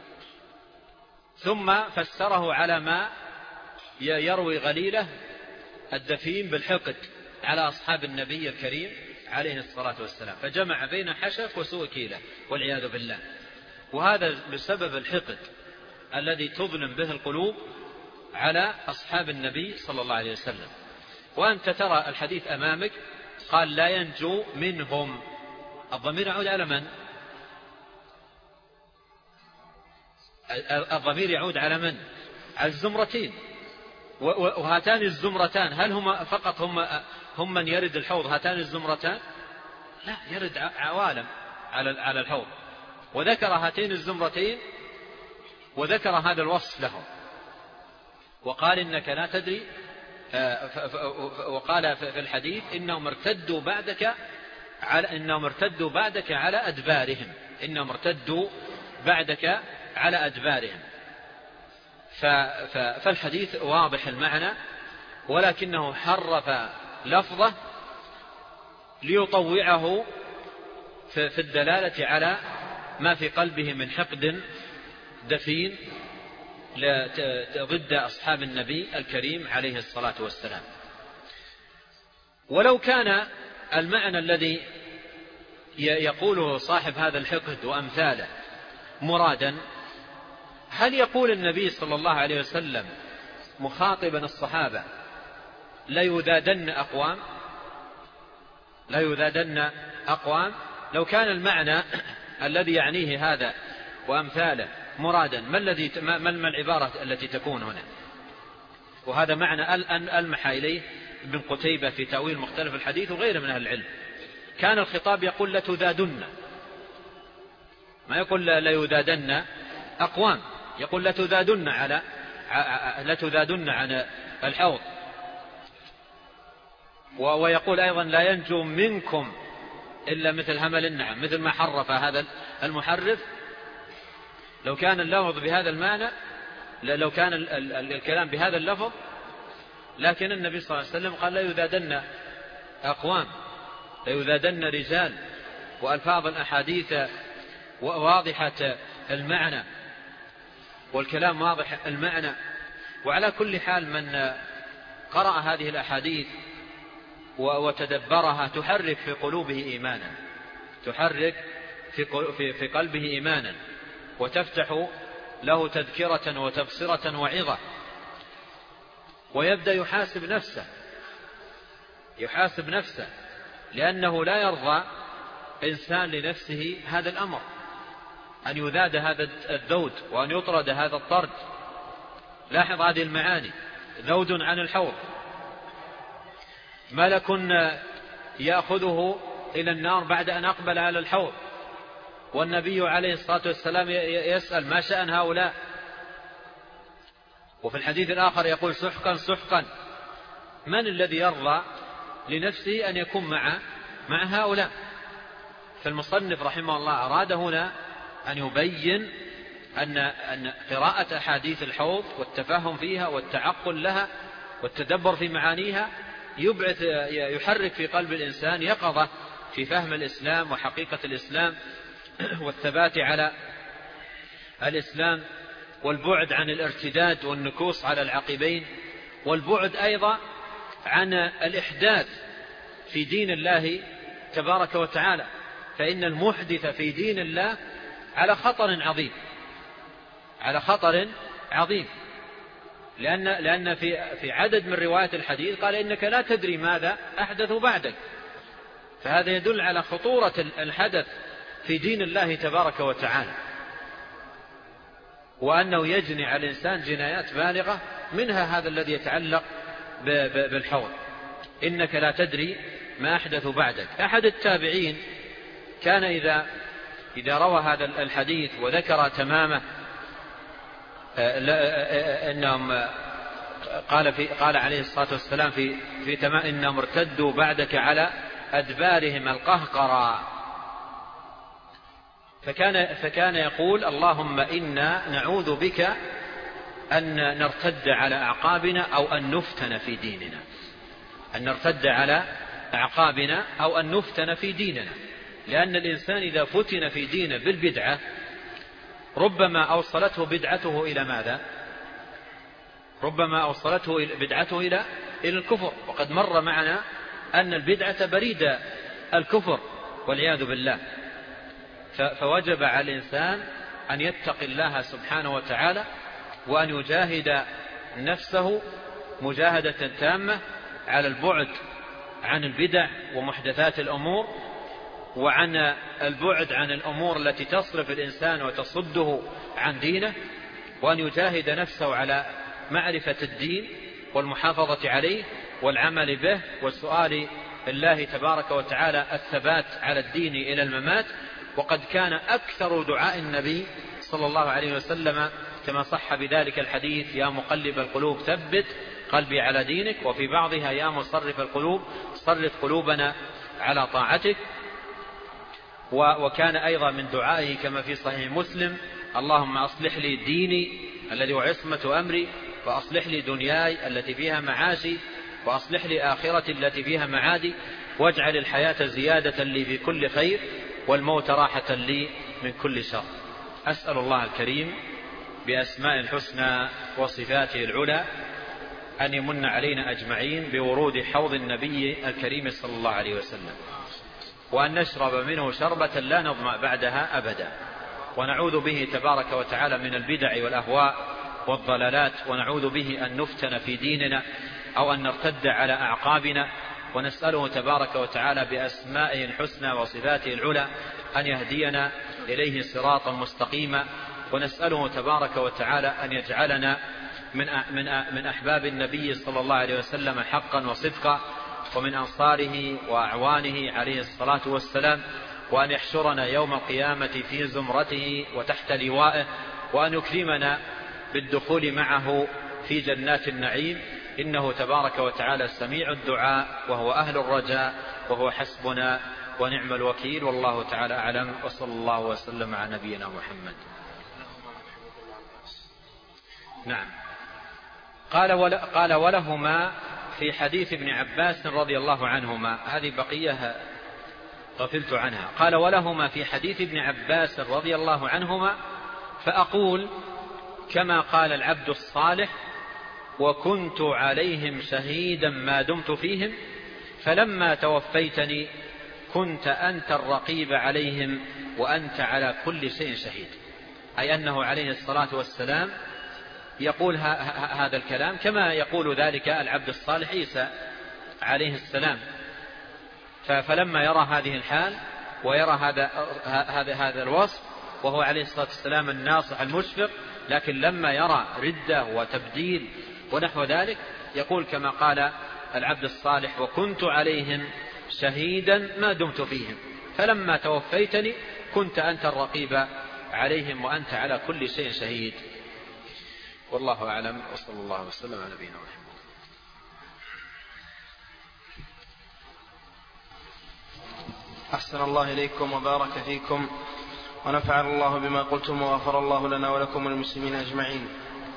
ثم فسره على ما يروي غليله الدفين بالحقد على أصحاب النبي الكريم عليه الصلاة والسلام، فجمع بين حشف وسوء كيلة والعياذ بالله. وهذا بسبب الحقد الذي تظلم به القلوب على أصحاب النبي صلى الله عليه وسلم. وأنت ترى الحديث أمامك قال لا ينجو منهم، الضمير يعود على من؟ الضمير يعود على من؟ على الزمرتين. وهاتان الزمرتان هل هما فقط هم, هم من يرد الحوض هاتان الزمرتان؟ لا، يرد عوالم على الحوض. وذكر هاتين الزمرتين وذكر هذا الوصف لهم، وقال إنك لا تدري، وقال في الحديث إنهم ارتدوا بعدك على إنهم ارتدوا بعدك على أدبارهم إنهم ارتدوا بعدك على أدبارهم. فالحديث واضح المعنى، ولكنه حرف لفظه ليطوعه في الدلالة على ما في قلبه من حقد دفين ضد أصحاب النبي الكريم عليه الصلاة والسلام. ولو كان المعنى الذي يقوله صاحب هذا الحقد وأمثاله مرادا، هل يقول النبي صلى الله عليه وسلم مخاطبا الصحابة لا يذادن أقوام لا يذادن أقوام لو كان المعنى الذي يعنيه هذا وأمثاله مرادا، ما الذي ما العبارة التي تكون هنا؟ وهذا معنى ألمح إليه ابن قتيبة في تأويل مختلف الحديث وغيره من أهل العلم. كان الخطاب يقول لتذادن، ما يقول لا يذادن أقوام، يقول لتذادن على لتذادن عن الحوض. ويقول أيضا لا ينجو منكم إلا مثل همل النعم، مثل ما حرف هذا المحرف. لو كان اللفظ بهذا المعنى، لو كان الكلام بهذا اللفظ، لكن النبي صلى الله عليه وسلم قال لا يذادن أقوام، لا يذادن رجال، وألفاظ الأحاديث واضحة المعنى والكلام واضح المعنى. وعلى كل حال من قرأ هذه الأحاديث وتدبرها تحرك في قلوبه إيمانا، تحرك في قلبه إيمانا، وتفتح له تذكرة وتبصرة وعظة. ويبدأ يحاسب نفسه يحاسب نفسه لأنه لا يرضى إنسان لنفسه هذا الأمر، أن يذاد هذا الذود وأن يطرد هذا الطرد. لاحظ هذه المعاني: ذود عن الحوض، ملك يأخذه إلى النار بعد أن أقبل على الحوض، والنبي عليه الصلاة والسلام يسأل: ما شأن هؤلاء؟ وفي الحديث الآخر يقول: سحقا سحقا. من الذي يرضى لنفسه أن يكون مع مع هؤلاء؟ فالمصنف رحمه الله أراد هنا أن يبين أن أن قراءة أحاديث الحوض والتفهم فيها والتعقل لها والتدبر في معانيها يبعث يحرك في قلب الإنسان يقظة في فهم الإسلام وحقيقة الإسلام والثبات على الإسلام، والبعد عن الارتداد والنكوص على العقبين، والبعد أيضا عن الإحداث في دين الله تبارك وتعالى، فإن المحدث في دين الله على خطر عظيم على خطر عظيم لأن لأن في في عدد من روايات الحديث قال: إنك لا تدري ماذا أحدث بعدك. فهذا يدل على خطورة الحدث في دين الله تبارك وتعالى، وأنه يجني على الإنسان جنايات بالغة، منها هذا الذي يتعلق بالحوض: إنك لا تدري ما أحدث بعدك. أحد التابعين كان إذا إذا روى هذا الحديث وذكر تمامه إنهم قال في قال عليه الصلاة والسلام في في تمام: إنهم ارتدوا بعدك على أدبارهم القهقرى. فكان فكان يقول: اللهم إنا نعوذ بك أن نرتد على أعقابنا أو أن نفتن في ديننا أن نرتد على أعقابنا أو أن نفتن في ديننا لأن الإنسان إذا فتن في دينه بالبدعة ربما أوصلته بدعته إلى ماذا؟ ربما أوصلته بدعته إلى إلى الكفر. وقد مر معنا أن البدعة بريد الكفر والعياذ بالله. فوجب على الإنسان أن يتقي الله سبحانه وتعالى وأن يجاهد نفسه مجاهدة تامة على البعد عن البدع ومحدثات الأمور، وعن البعد عن الأمور التي تصرف الإنسان وتصده عن دينه، وأن يجاهد نفسه على معرفة الدين والمحافظة عليه والعمل به والسؤال الله تبارك وتعالى الثبات على الدين إلى الممات. وقد كان أكثر دعاء النبي صلى الله عليه وسلم كما صح بذلك الحديث: يا مقلب القلوب ثبت قلبي على دينك، وفي بعضها: يا مصرف القلوب صرف قلوبنا على طاعتك. وكان أيضا من دعائه كما في صحيح مسلم: اللهم أصلح لي ديني الذي هو عصمة أمري، وأصلح لي دنياي التي فيها معاشي، وأصلح لي آخرتي التي فيها معادي، واجعل الحياة زيادة لي في كل خير، والموت راحة لي من كل شر. أسأل الله الكريم بأسماء الحسنى وصفاته العلى أن يمن علينا أجمعين بورود حوض النبي الكريم صلى الله عليه وسلم، وأن نشرب منه شربة لا نظمأ بعدها أبدا، ونعوذ به تبارك وتعالى من البدع والأهواء والضلالات، ونعوذ به أن نفتن في ديننا أو أن نرتد على أعقابنا، ونسأله تبارك وتعالى بأسمائه الحسنى وصفاته العلى أن يهدينا إليه صراطا مستقيما، ونسأله تبارك وتعالى أن يجعلنا من من أحباب النبي صلى الله عليه وسلم حقا وصدقا، ومن أنصاره وأعوانه عليه الصلاة والسلام، وأن يحشرنا يوم القيامة في زمرته وتحت لوائه، وأن يكرمنا بالدخول معه في جنات النعيم، إنه تبارك وتعالى سميع الدعاء وهو أهل الرجاء وهو حسبنا ونعم الوكيل. والله تعالى أعلم، وصلى الله وسلم على نبينا محمد. نعم. قال ول... قال ولهما في حديث ابن عباس رضي الله عنهما، هذه بقية غفلت عنها. قال ولهما في حديث ابن عباس رضي الله عنهما: فأقول كما قال العبد الصالح: وكنت عليهم شهيدا ما دمت فيهم، فلما توفيتني كنت أنت الرقيب عليهم وأنت على كل شيء شهيد. أي أنه عليه الصلاة والسلام يقول هذا الكلام، كما يقول ذلك العبد الصالح عيسى عليه السلام. فلما يرى هذه الحال ويرى هذا هذا هذا الوصف، وهو عليه الصلاة والسلام الناصح المشفق، لكن لما يرى ردة وتبديل ونحو ذلك يقول كما قال العبد الصالح: وكنت عليهم شهيدا ما دمت فيهم، فلما توفيتني كنت أنت الرقيب عليهم وأنت على كل شيء شهيد. والله أعلم، وصلى الله وسلم على نبينا محمد. أحسن الله إليكم وبارك فيكم، ونفعل الله بما قلتم، وغفر الله لنا ولكم وللمسلمين أجمعين.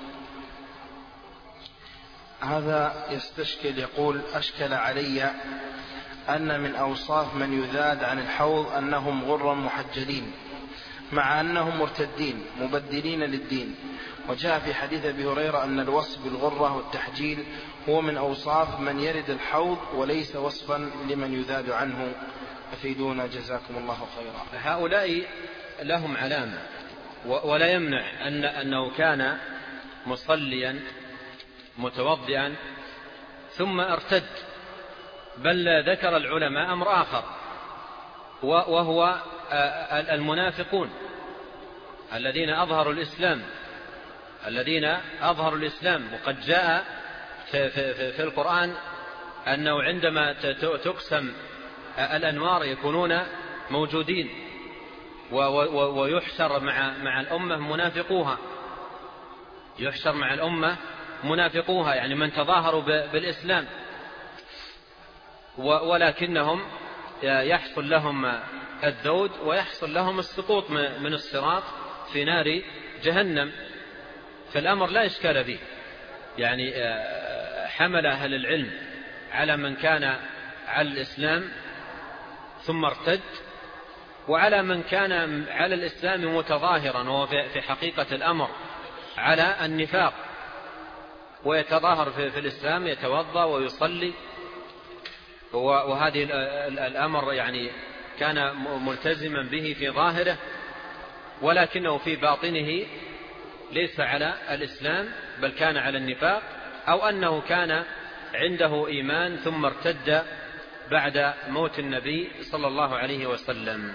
هذا يستشكل، يقول: أشكل علي أن من أوصاف من يذاد عن الحوض أنهم غرا محجلين، مع أنهم مرتدين مبدلين للدين، وجاء في حديث أبي هريرة أن الوصف بالغرة والتحجيل هو من أوصاف من يرد الحوض وليس وصفا لمن يذاد عنه، أفيدونا جزاكم الله خيرا. هؤلاء لهم علامة، ولا يمنع أن أنه كان مصليا متوضئا ثم ارتد، بل ذكر العلماء أمر آخر، وهو المنافقون الذين أظهروا الإسلام الذين أظهروا الإسلام وقد جاء في, في, في القرآن أنه عندما تقسم الأنوار يكونون موجودين، ويحشر مع مع الأمة منافقوها يحشر مع الأمة منافقوها يعني من تظاهروا بالإسلام، ولكنهم يحصل لهم الذود ويحصل لهم السقوط من الصراط في نار جهنم. فالأمر لا إشكال فيه، يعني حمل أهل العلم على من كان على الإسلام ثم ارتد، وعلى من كان على الإسلام متظاهرا وهو في حقيقة الأمر على النفاق، ويتظاهر في الإسلام يتوضأ ويصلي، وهذه الأمر يعني كان ملتزما به في ظاهره، ولكنه في باطنه ليس على الإسلام بل كان على النفاق، أو أنه كان عنده إيمان ثم ارتد بعد موت النبي صلى الله عليه وسلم.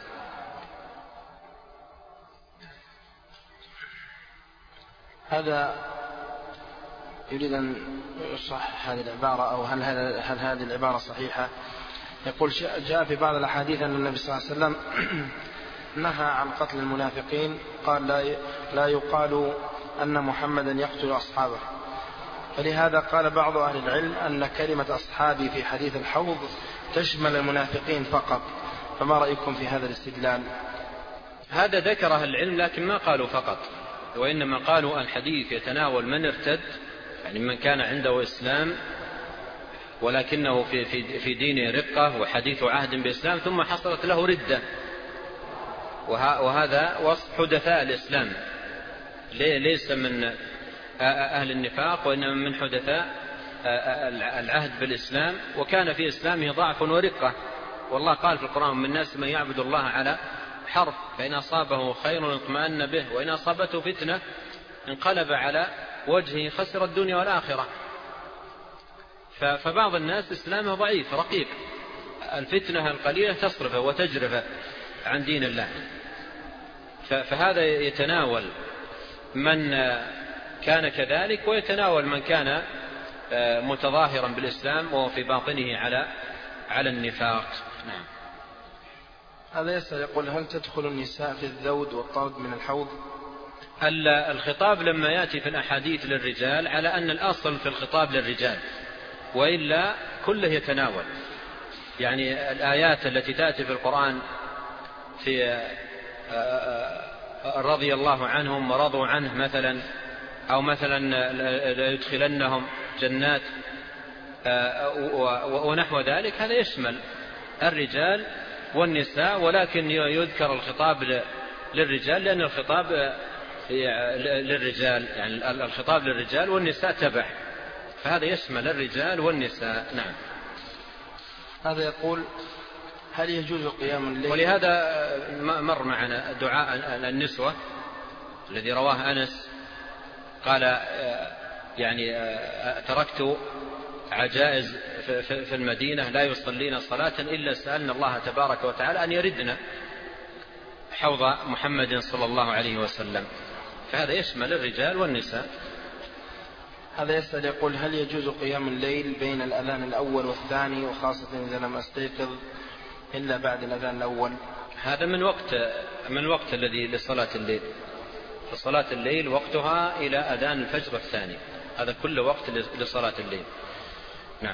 هذا يريد أن يصحح هذه العبارة، أو هل, هل هذه العبارة صحيحة؟ يقول: جاء في بعض الأحاديث أن النبي صلى الله عليه وسلم نهى عن قتل المنافقين، قال: لا, لا يقال أن محمدا يقتل أصحابه. فلهذا قال بعض أهل العلم أن كلمة أصحابي في حديث الحوض تشمل المنافقين فقط، فما رأيكم في هذا الاستدلال؟ هذا ذكره العلم لكن ما قالوا فقط، وإنما قالوا الحديث يتناول من ارتد، يعني من كان عنده إسلام ولكنه في, في, في دينه رقة وحديث عهد بإسلام ثم حصلت له ردة، وهذا وصف حدثاء الإسلام، ليس من أهل النفاق وإنما من حدثاء العهد بالإسلام، وكان في إسلامه ضعف ورقة. والله قال في القرآن: من الناس من يعبد الله على حرف، فإن أصابه خير اطمأن به، وإن أصابته فتنة انقلب على وجهه خسر الدنيا والآخرة. فبعض الناس إسلامه ضعيف رقيق، الفتنة القليلة تصرفه وتجرفه عن دين الله. فهذا يتناول من كان كذلك، ويتناول من كان متظاهرا بالإسلام وهو في باطنه على على النفاق. نعم. هذا يسأل يقول: هل تدخل النساء في الذود والطرد من الحوض؟ الخطاب لما يأتي في الأحاديث للرجال على أن الأصل في الخطاب للرجال، وإلا كله يتناول. يعني الآيات التي تأتي في القرآن في رضي الله عنهم ورضوا عنه مثلا، أو مثلا ليدخلنهم جنات ونحو ذلك، هذا يشمل الرجال والنساء، ولكن يذكر الخطاب للرجال لأن الخطاب للرجال، يعني الخطاب للرجال والنساء تبع، فهذا يشمل الرجال والنساء. نعم. هذا يقول: هل يجوز قيام الليل؟ ولهذا مر معنا دعاء النسوة الذي رواه أنس قال يعني تركت عجائز في المدينة لا يصلين صلاة إلا سألنا الله تبارك وتعالى أن يردنا حوض محمد صلى الله عليه وسلم. فهذا يشمل الرجال والنساء. هذا يسأل يقول: هل يجوز قيام الليل بين الأذان الأول والثاني، وخاصة إذا لم أستيقظ إلا بعد الأذان الأول؟ هذا من وقت من الوقت الذي لصلاة الليل. فصلاة الليل وقتها إلى أذان الفجر الثاني، هذا كل وقت لصلاة الليل. نعم.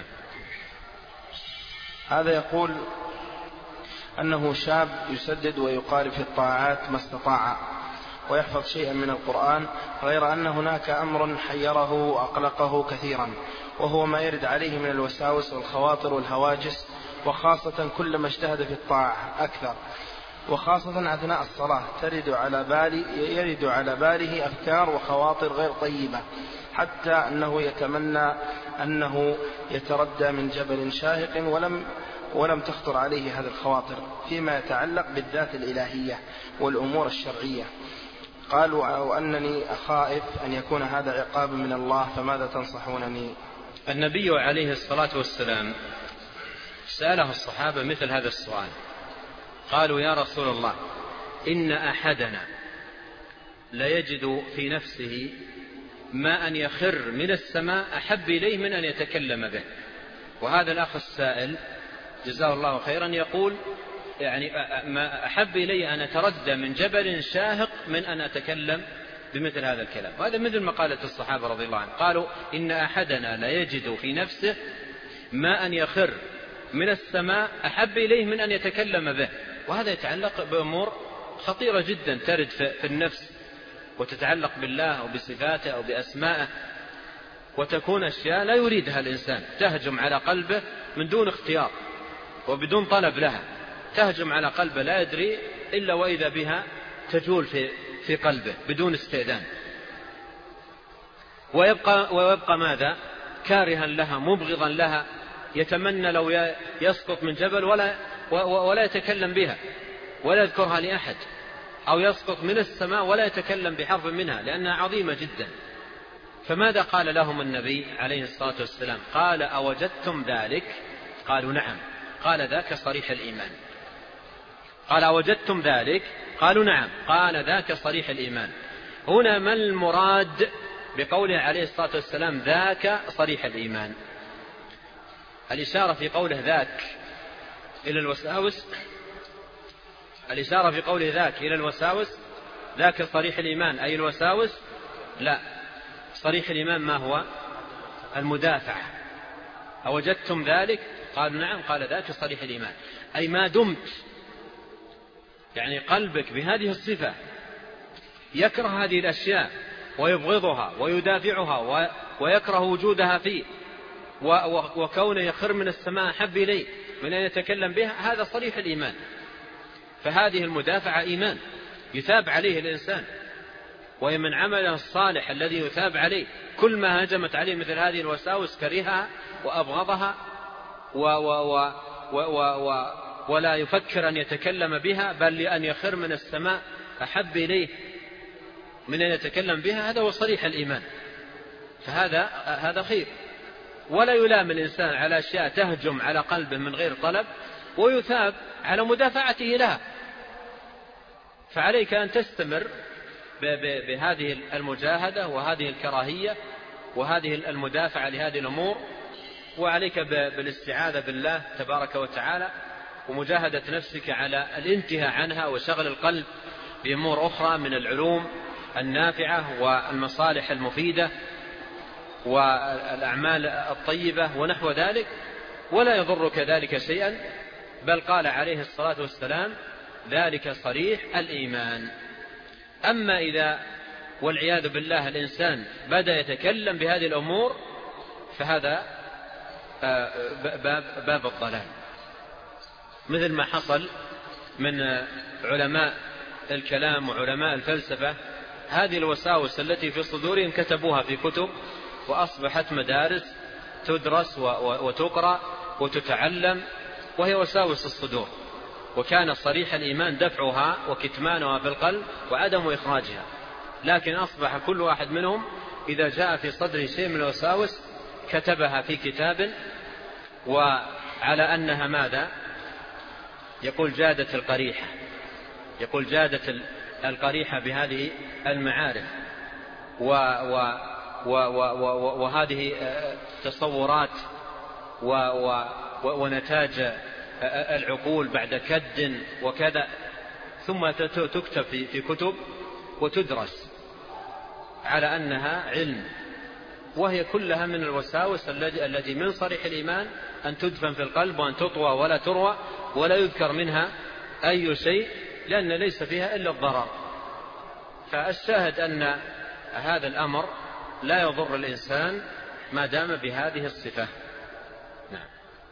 هذا يقول أنه شاب يسدد ويقارب في الطاعات ما استطاع ويحفظ شيئا من القرآن، غير أن هناك أمر حيره وأقلقه كثيرا، وهو ما يرد عليه من الوساوس والخواطر والهواجس، وخاصة كلما اجتهد في الطاعة أكثر، وخاصة أثناء الصلاة ترد على بالي يرد على باله أفكار وخواطر غير طيبة، حتى أنه يتمنى أنه يتردى من جبل شاهق ولم ولم تخطر عليه هذه الخواطر فيما يتعلق بالذات الإلهية والأمور الشرعية. قالوا وأنني أخائف أن يكون هذا عقاب من الله، فماذا تنصحونني؟ النبي عليه الصلاة والسلام سأله الصحابة مثل هذا السؤال، قالوا: يا رسول الله، إن أحدنا ليجد في نفسه ما أن يخر من السماء أحب إليه من أن يتكلم به. وهذا الأخ السائل جزاه الله خيرا يقول: يعني ما أحب إلي أن أتردى من جبل شاهق من أن أتكلم بمثل هذا الكلام. وهذا مثل ما قالت الصحابة رضي الله عنهم، قالوا: إن أحدنا لا يجد في نفسه ما أن يخر من السماء أحب إليه من أن يتكلم به. وهذا يتعلق بأمور خطيرة جدا ترد في النفس وتتعلق بالله أو بصفاته أو بأسمائه، وتكون أشياء لا يريدها الإنسان تهجم على قلبه من دون اختيار وبدون طلب لها، تهجم على قلبه لا يدري إلا وإذا بها تجول في في قلبه بدون استئذان، ويبقى ويبقى ماذا؟ كارها لها، مبغضا لها، يتمنى لو يسقط من جبل ولا ولا يتكلم بها ولا يذكرها لأحد، أو يسقط من السماء ولا يتكلم بحرف منها لأنها عظيمة جدا. فماذا قال لهم النبي عليه الصلاة والسلام؟ قال: أوجدتم ذلك؟ قالوا: نعم. قال: ذاك صريح الإيمان. قال: أوجدتم ذلك؟ قالوا: نعم. قال: ذاك صريح الإيمان. هنا ما المراد بقوله عليه الصلاة والسلام ذاك صريح الإيمان؟ الإشارة في قوله ذاك إلى الوساوس، الإشارة في قوله ذاك إلى الوساوس، ذاك صريح الإيمان أي الوساوس؟ لا، صريح الإيمان ما هو؟ المدافعة. أوجدتم ذلك؟ قالوا: نعم. قال: ذاك صريح الإيمان، أي ما دمت يعني قلبك بهذه الصفة يكره هذه الأشياء ويبغضها ويدافعها ويكره وجودها فيه، وكونه يخر من السماء حب إليه من أن يتكلم بها، هذا صريح الإيمان. فهذه المدافعة إيمان يثاب عليه الإنسان، ومن عمله الصالح الذي يثاب عليه كل ما هجمت عليه مثل هذه الوساوس كرهها وأبغضها و و و و و و ولا يفكر أن يتكلم بها، بل لأن يخر من السماء أحب إليه من أن يتكلم بها. هذا هو صريح الإيمان. فهذا هذا خير، ولا يلام الإنسان على أشياء تهجم على قلبه من غير طلب ويثاب على مدافعته لها. فعليك أن تستمر بهذه المجاهدة وهذه الكراهية وهذه المدافعة لهذه الأمور، وعليك بالاستعاذة بالله تبارك وتعالى ومجاهدة نفسك على الانتهاء عنها وشغل القلب بأمور أخرى من العلوم النافعة والمصالح المفيدة والأعمال الطيبة ونحو ذلك، ولا يضرك ذلك شيئا. بل قال عليه الصلاة والسلام ذلك صريح الإيمان. أما إذا والعياذ بالله الإنسان بدأ يتكلم بهذه الأمور فهذا باب, باب الضلال، مثل ما حصل من علماء الكلام وعلماء الفلسفة. هذه الوساوس التي في صدورهم كتبوها في كتب وأصبحت مدارس تدرس وتقرأ وتتعلم، وهي وساوس الصدور، وكان صريح الإيمان دفعها وكتمانها في القلب وعدم إخراجها. لكن أصبح كل واحد منهم إذا جاء في صدره شيء من الوساوس كتبها في كتاب، وعلى أنها ماذا؟ يقول جادت القريحة، يقول جادت القريحة بهذه المعارف و و و و و وهذه تصورات و و ونتاج العقول بعد كد وكذا، ثم تكتب في كتب وتدرس على أنها علم، وهي كلها من الوساوس التي من صريح الإيمان أن تدفن في القلب وأن تطوى ولا تروى ولا يذكر منها أي شيء، لأن ليس فيها إلا الضرر. فالشاهد أن هذا الأمر لا يضر الإنسان ما دام بهذه الصفة. نعم.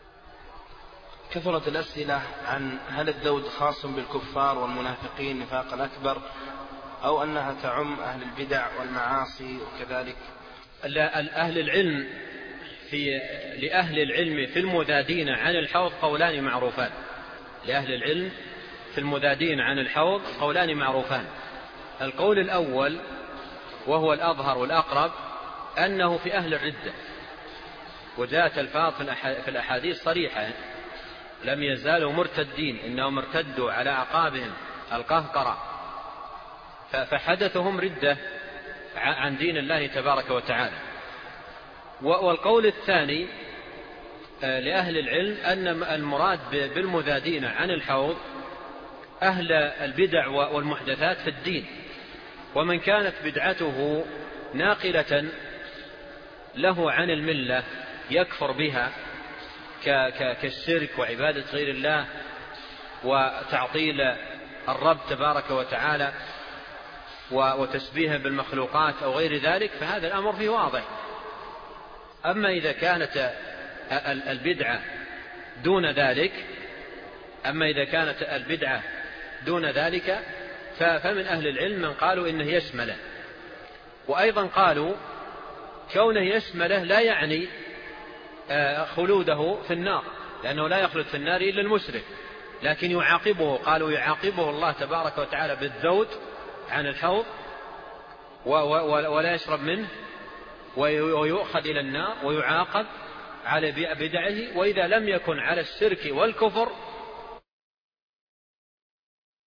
كثرت الأسئلة عن هل الذود خاص بالكفار والمنافقين نفاقا أكبر، أو أنها تعم أهل البدع والمعاصي وكذلك. أهل العلم في لأهل العلم في المذادين عن الحوض قولان معروفان. لأهل العلم في المذادين عن الحوض قولان معروفان. القول الأول وهو الأظهر والأقرب أنه في أهل الردة، وجاءت الفاظ في الأحاديث صريحة لم يزالوا مرتدين، إنهم ارتدوا على أعقابهم القهقرة، فحدثهم ردة عن دين الله تبارك وتعالى. والقول الثاني لأهل العلم أن المراد بالمذادين عن الحوض أهل البدع والمحدثات في الدين، ومن كانت بدعته ناقلة له عن الملة يكفر بها كالشرك وعبادة غير الله وتعطيل الرب تبارك وتعالى وتشبيهه بالمخلوقات أو غير ذلك، فهذا الأمر فيه واضح. أما إذا كانت البدعة دون ذلك أما إذا كانت البدعة دون ذلك فمن أهل العلم من قالوا إنه يشمله، وأيضا قالوا كونه يشمله لا يعني خلوده في النار، لأنه لا يخلد في النار إلا المشرك، لكن يعاقبه، قالوا يعاقبه الله تبارك وتعالى بالذود عن الحوض ولا يشرب منه ويؤخذ إلى النار ويعاقب على بدعه، وإذا لم يكن على الشرك والكفر